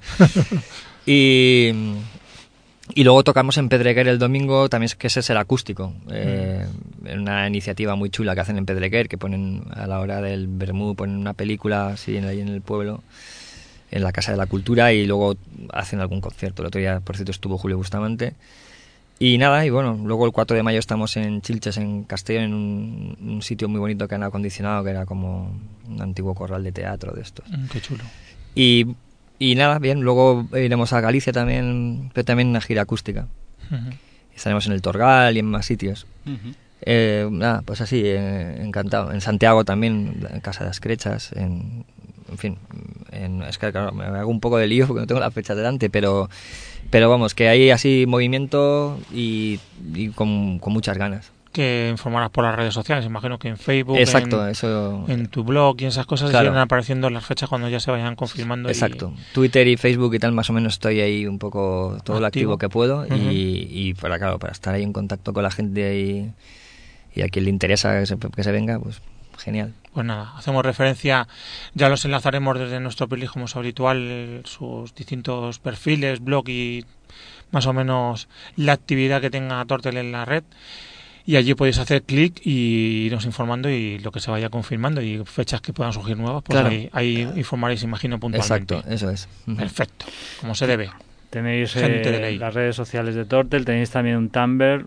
Y luego tocamos en Pedreguer el domingo, también que ese es el acústico. Una iniciativa muy chula que hacen en Pedreguer, que ponen a la hora del vermú, ponen una película así ahí en el pueblo, en la Casa de la Cultura, y luego hacen algún concierto. El otro día, por cierto, estuvo Julio Bustamante. Y nada, y bueno, luego el 4 de mayo estamos en Chilches, en Castellón, en un sitio muy bonito que han acondicionado, que era como un antiguo corral de teatro de estos. Qué chulo. Y nada, bien, luego iremos a Galicia también, pero también una gira acústica. Estaremos en el Torgal y en más sitios. Nada, pues así, encantado. En Santiago también, en Casa de las Crechas, en fin, es que claro, me hago un poco de lío porque no tengo la fecha delante, pero vamos, que hay así movimiento y con muchas ganas. Que informarás por las redes sociales, imagino que en Facebook, exacto, en tu blog y esas cosas, claro, irán apareciendo las fechas cuando ya se vayan confirmando. Exacto, Twitter y Facebook y tal, más o menos estoy ahí un poco todo lo activo que puedo. Y para estar ahí en contacto con la gente y a quien le interesa que se venga, pues genial. Pues nada, hacemos referencia, ya los enlazaremos desde nuestro perfil como es habitual, sus distintos perfiles, blog y más o menos la actividad que tenga Tortel en la red. Y allí podéis hacer clic y irnos informando y lo que se vaya confirmando y fechas que puedan surgir nuevas, pues claro, ahí informaréis, imagino, puntualmente. Exacto, eso es. Perfecto, como se debe. Tenéis las redes sociales de Tortel, tenéis también un Tumblr.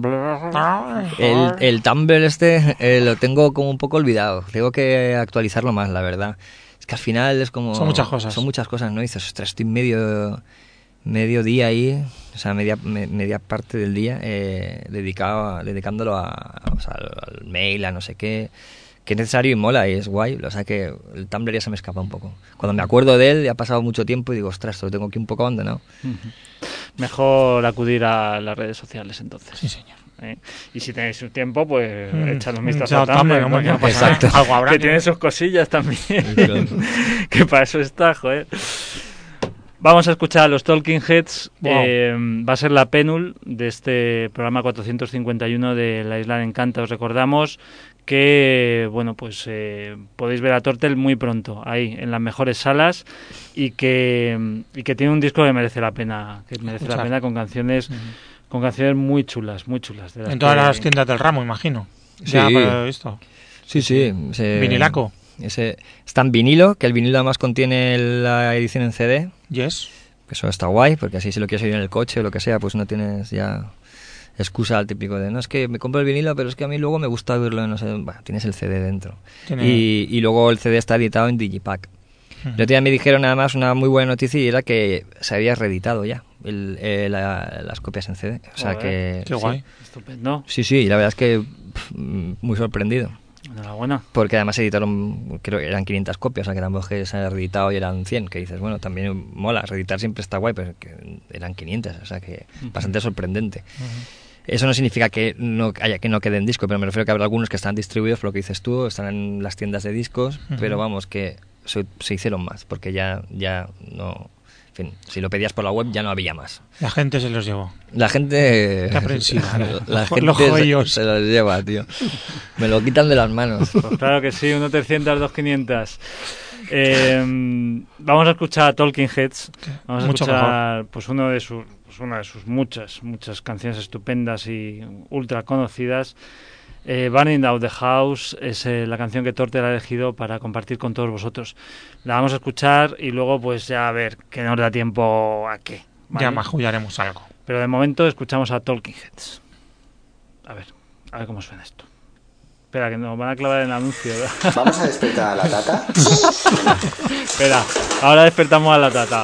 El Tumblr lo tengo como un poco olvidado, tengo que actualizarlo más, la verdad. Es que al final es como... Son muchas cosas, ¿no? Dices, ostras, estoy medio día ahí, o sea, media parte del día dedicándolo al mail, a no sé qué, que es necesario y mola y es guay. O sea que el Tumblr ya se me escapa un poco. Cuando me acuerdo de él, ya ha pasado mucho tiempo y digo, ostras, esto lo tengo aquí un poco abandonado. Mejor acudir a las redes sociales entonces. Sí, señor. Y si tenéis un tiempo, pues echad un vistazo a Tumblr, Tumblr. no pasa exacto. nada. Algo habrá que tiene sus cosillas también. Que para eso está, joder. Vamos a escuchar a los Talking Heads. Wow. Va a ser la penul de este programa 451 de La Isla de Encanto. Os recordamos que bueno, pues podéis ver a Tortel muy pronto ahí en las mejores salas y que tiene un disco que merece la pena, con canciones muy chulas, en todas las tiendas del ramo, imagino. Sí. Ya para esto. Sí. Vinilaco. Está en vinilo, que el vinilo además contiene la edición en CD. Yes. Que eso está guay, porque así si lo quieres oír en el coche o lo que sea, pues no tienes ya excusa al típico de, no, es que me compro el vinilo, pero es que a mí luego me gusta oírlo, no sé, bueno, tienes el CD dentro. Y luego el CD está editado en Digipack. El otro día me dijeron además una muy buena noticia y era que se había reeditado ya las copias en CD. O sea que... Qué guay. Estupendo. Sí, la verdad es que muy sorprendido. Enhorabuena. Porque además editaron, creo que eran 500 copias, o sea que tampoco que se han reeditado y eran 100, que dices, bueno, también mola, reeditar siempre está guay, pero que eran 500, o sea que bastante sorprendente. Eso no significa que no queden discos, pero me refiero a que habrá algunos que están distribuidos, por lo que dices tú, están en las tiendas de discos, pero vamos, que se hicieron más, porque ya no En fin, si lo pedías por la web ya no había más. La gente se los llevó. La gente... Qué aprensiva. La Los gente joyos. se los lleva, tío. Me lo quitan de las manos. Pues claro que sí, 1.300, 2.500. Vamos a escuchar a Talking Heads. Vamos a Mucho escuchar pues una de sus muchas canciones estupendas y ultra conocidas. Burning Down the House es la canción que Tortel ha elegido para compartir con todos vosotros. La vamos a escuchar y luego pues ya a ver que nos da tiempo a qué, ¿vale? Ya majullaremos algo. Pero de momento escuchamos a Talking Heads. A ver cómo suena esto. Espera, que nos van a clavar en el anuncio, ¿verdad? ¿Vamos a despertar a la tata? Espera, ahora despertamos a la tata.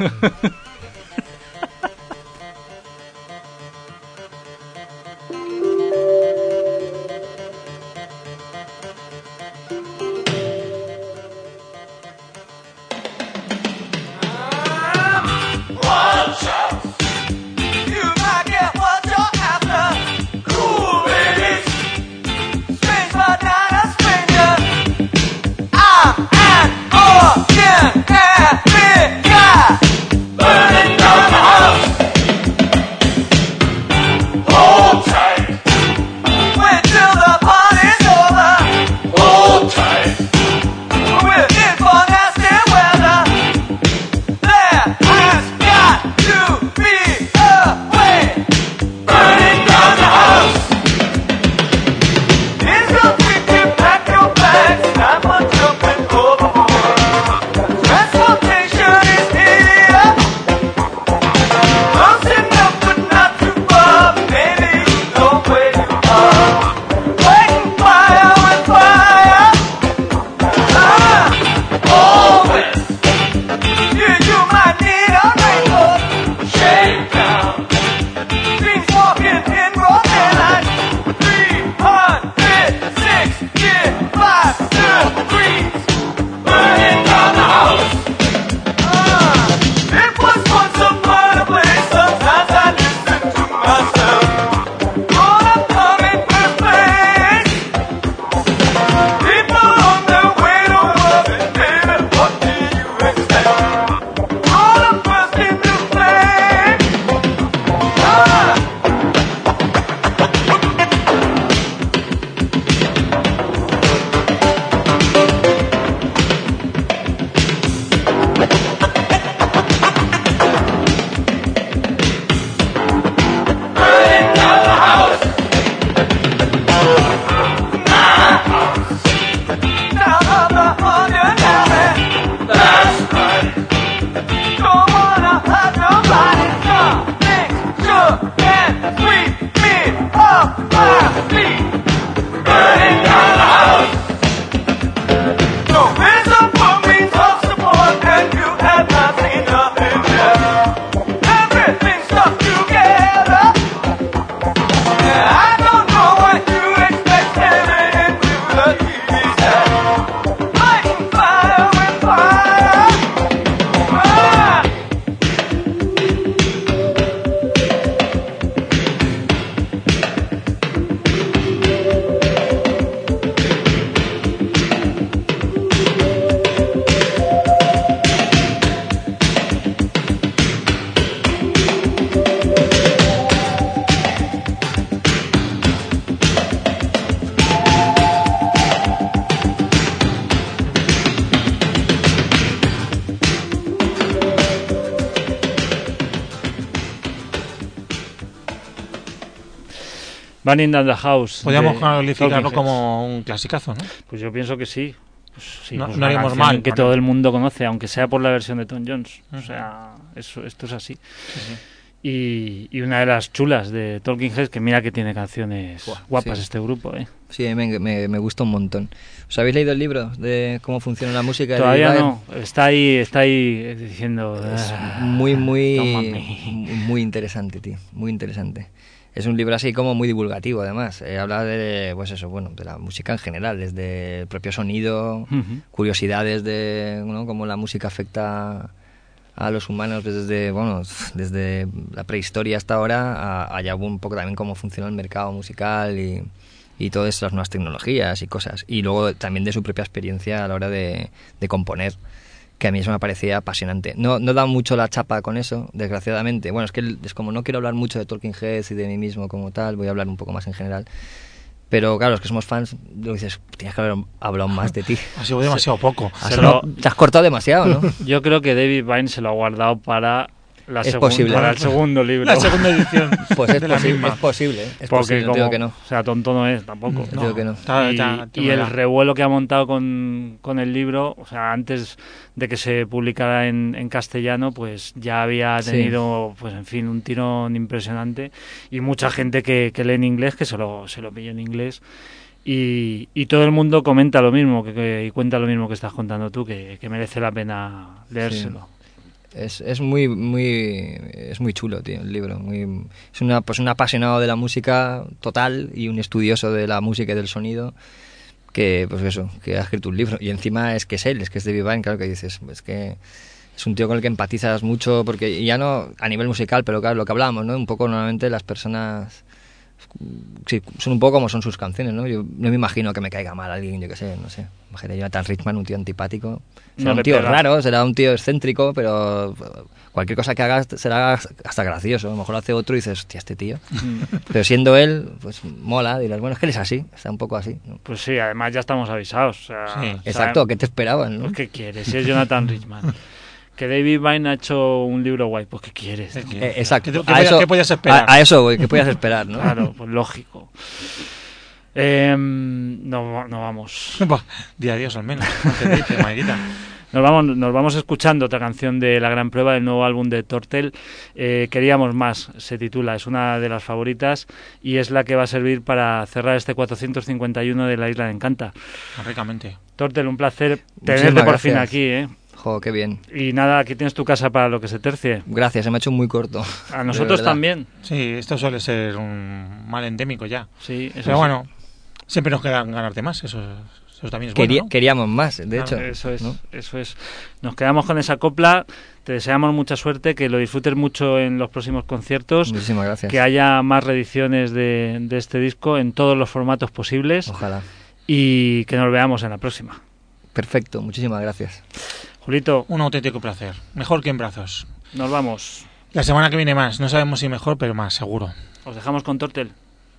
Burning Down the House. Podríamos calificarlo como un clasicazo, ¿no? Pues yo pienso que sí. Pues sí, No, pues no una haríamos canción mal. que Bueno. todo el mundo conoce, aunque sea por la versión de Tom Jones. O sea, esto es así. Sí. Y una de las chulas de Talking Heads, que mira que tiene canciones guapas sí. este grupo, ¿eh? Sí, me gusta un montón. ¿Os habéis leído el libro de cómo funciona la música? de Todavía David no, está ahí diciendo... Es "Ah, muy interesante, tío, muy interesante. Es un libro así como muy divulgativo, además. Habla de, pues eso, bueno, de la música en general, desde el propio sonido, Ujú. curiosidades de, ¿no?, cómo la música afecta a los humanos desde la prehistoria hasta ahora, a ya un poco también cómo funciona el mercado musical y todas las nuevas tecnologías y cosas. Y luego también de su propia experiencia a la hora de componer. que a mí eso me parecía apasionante. No da mucho la chapa con eso, desgraciadamente. Bueno, es que es como no quiero hablar mucho de Talking Heads y de mí mismo como tal, voy a hablar un poco más en general. Pero claro, los que somos fans, lo dices, tienes que haber hablado más de ti. Ha sido demasiado poco. Te has cortado demasiado, ¿no? Yo creo que David Vine se lo ha guardado para posible. para el segundo libro. La segunda edición. Pues es de la misma. posible. Es Porque posible, no digo que no. O sea, tonto no es tampoco. No, digo que no. Y el revuelo que ha montado con el libro, o sea, antes de que se publicara en castellano, pues ya había tenido, pues en fin, un tirón impresionante, y mucha gente que lee en inglés, que se lo pilló en inglés, y todo el mundo comenta lo mismo y cuenta lo mismo que estás contando tú, que merece la pena leérselo. Sí. Es muy chulo, tío, el libro. Es un apasionado de la música total y un estudioso de la música y del sonido que, pues eso, que ha escrito un libro. Y encima es que es David Vine, claro, que dices, es que es un tío con el que empatizas mucho, porque ya no a nivel musical, pero claro, lo que hablábamos, ¿no? Un poco normalmente las personas... Sí, son un poco como son sus canciones, ¿no? Yo no me imagino que me caiga mal alguien, yo qué sé, no sé. Imagínate Jonathan Richman, un tío antipático. Será un tío raro, será un tío excéntrico, pero cualquier cosa que hagas será hasta gracioso. A lo mejor hace otro y dices, hostia, este tío. Pero siendo él, pues mola, dirás, bueno, es que él es así, está un poco así, ¿no? Pues sí, además ya estamos avisados. O sea, sí. Exacto, ¿qué te esperaban, no? ¿Qué quieres? Si es Jonathan Richman. Que David Vine ha hecho un libro guay, pues ¿qué quieres? Exacto. ¿Qué podías esperar? A eso, güey, ¿qué podías esperar, no? Claro, pues lógico. No vamos. Di adiós al menos. Antes de irte, Mariquita. Nos vamos escuchando otra canción de La Gran Prueba, del nuevo álbum de Tortel. Queríamos más, se titula, es una de las favoritas y es la que va a servir para cerrar este 451 de La Isla de Encanta. Ricamente. Tortel, un placer tenerte por fin aquí, ¿eh? Jo, qué bien. Y nada, aquí tienes tu casa para lo que se tercie. Gracias, se me ha hecho muy corto. A nosotros también. Sí, esto suele ser un mal endémico ya. Sí, eso pero sí. Bueno, siempre nos quedan ganarte más, eso también es bueno, ¿no? Queríamos más, de hecho. Eso es, ¿no? eso es. Nos quedamos con esa copla, te deseamos mucha suerte, que lo disfrutes mucho en los próximos conciertos. Muchísimas gracias. Que haya más reediciones de este disco en todos los formatos posibles. Ojalá. Y que nos veamos en la próxima. Perfecto, muchísimas gracias. Julito. Un auténtico placer. Mejor que en brazos. Nos vamos. La semana que viene más. No sabemos si mejor, pero más, seguro. Os dejamos con Tortel.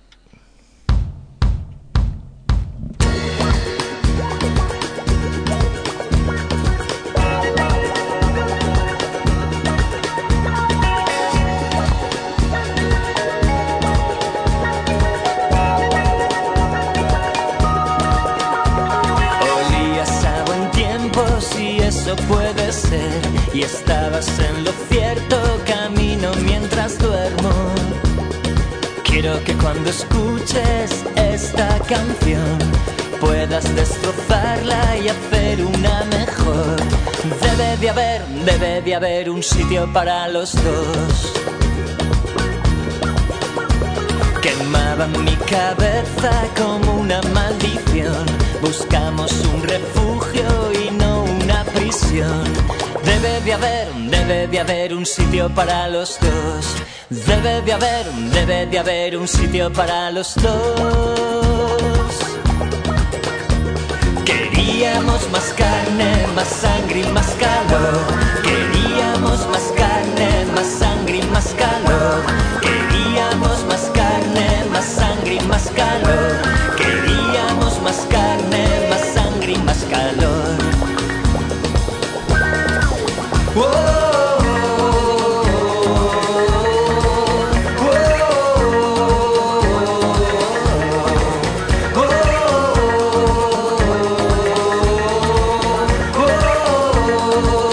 Puede ser, y estabas en lo cierto, camino mientras duermo. Quiero que cuando escuches esta canción puedas destrozarla y hacer una mejor. Debe de haber un sitio para los dos. Quemaba mi cabeza como una maldición. Buscamos un refugio y no una prisión. Debe de haber un sitio para los dos. Debe de haber un sitio para los dos. Queríamos más carne, más sangre y más calor. Queríamos más carne, más sangre y más calor. Queríamos más carne, más sangre y más calor. Queríamos más carne, más sangre y más calor. Oh,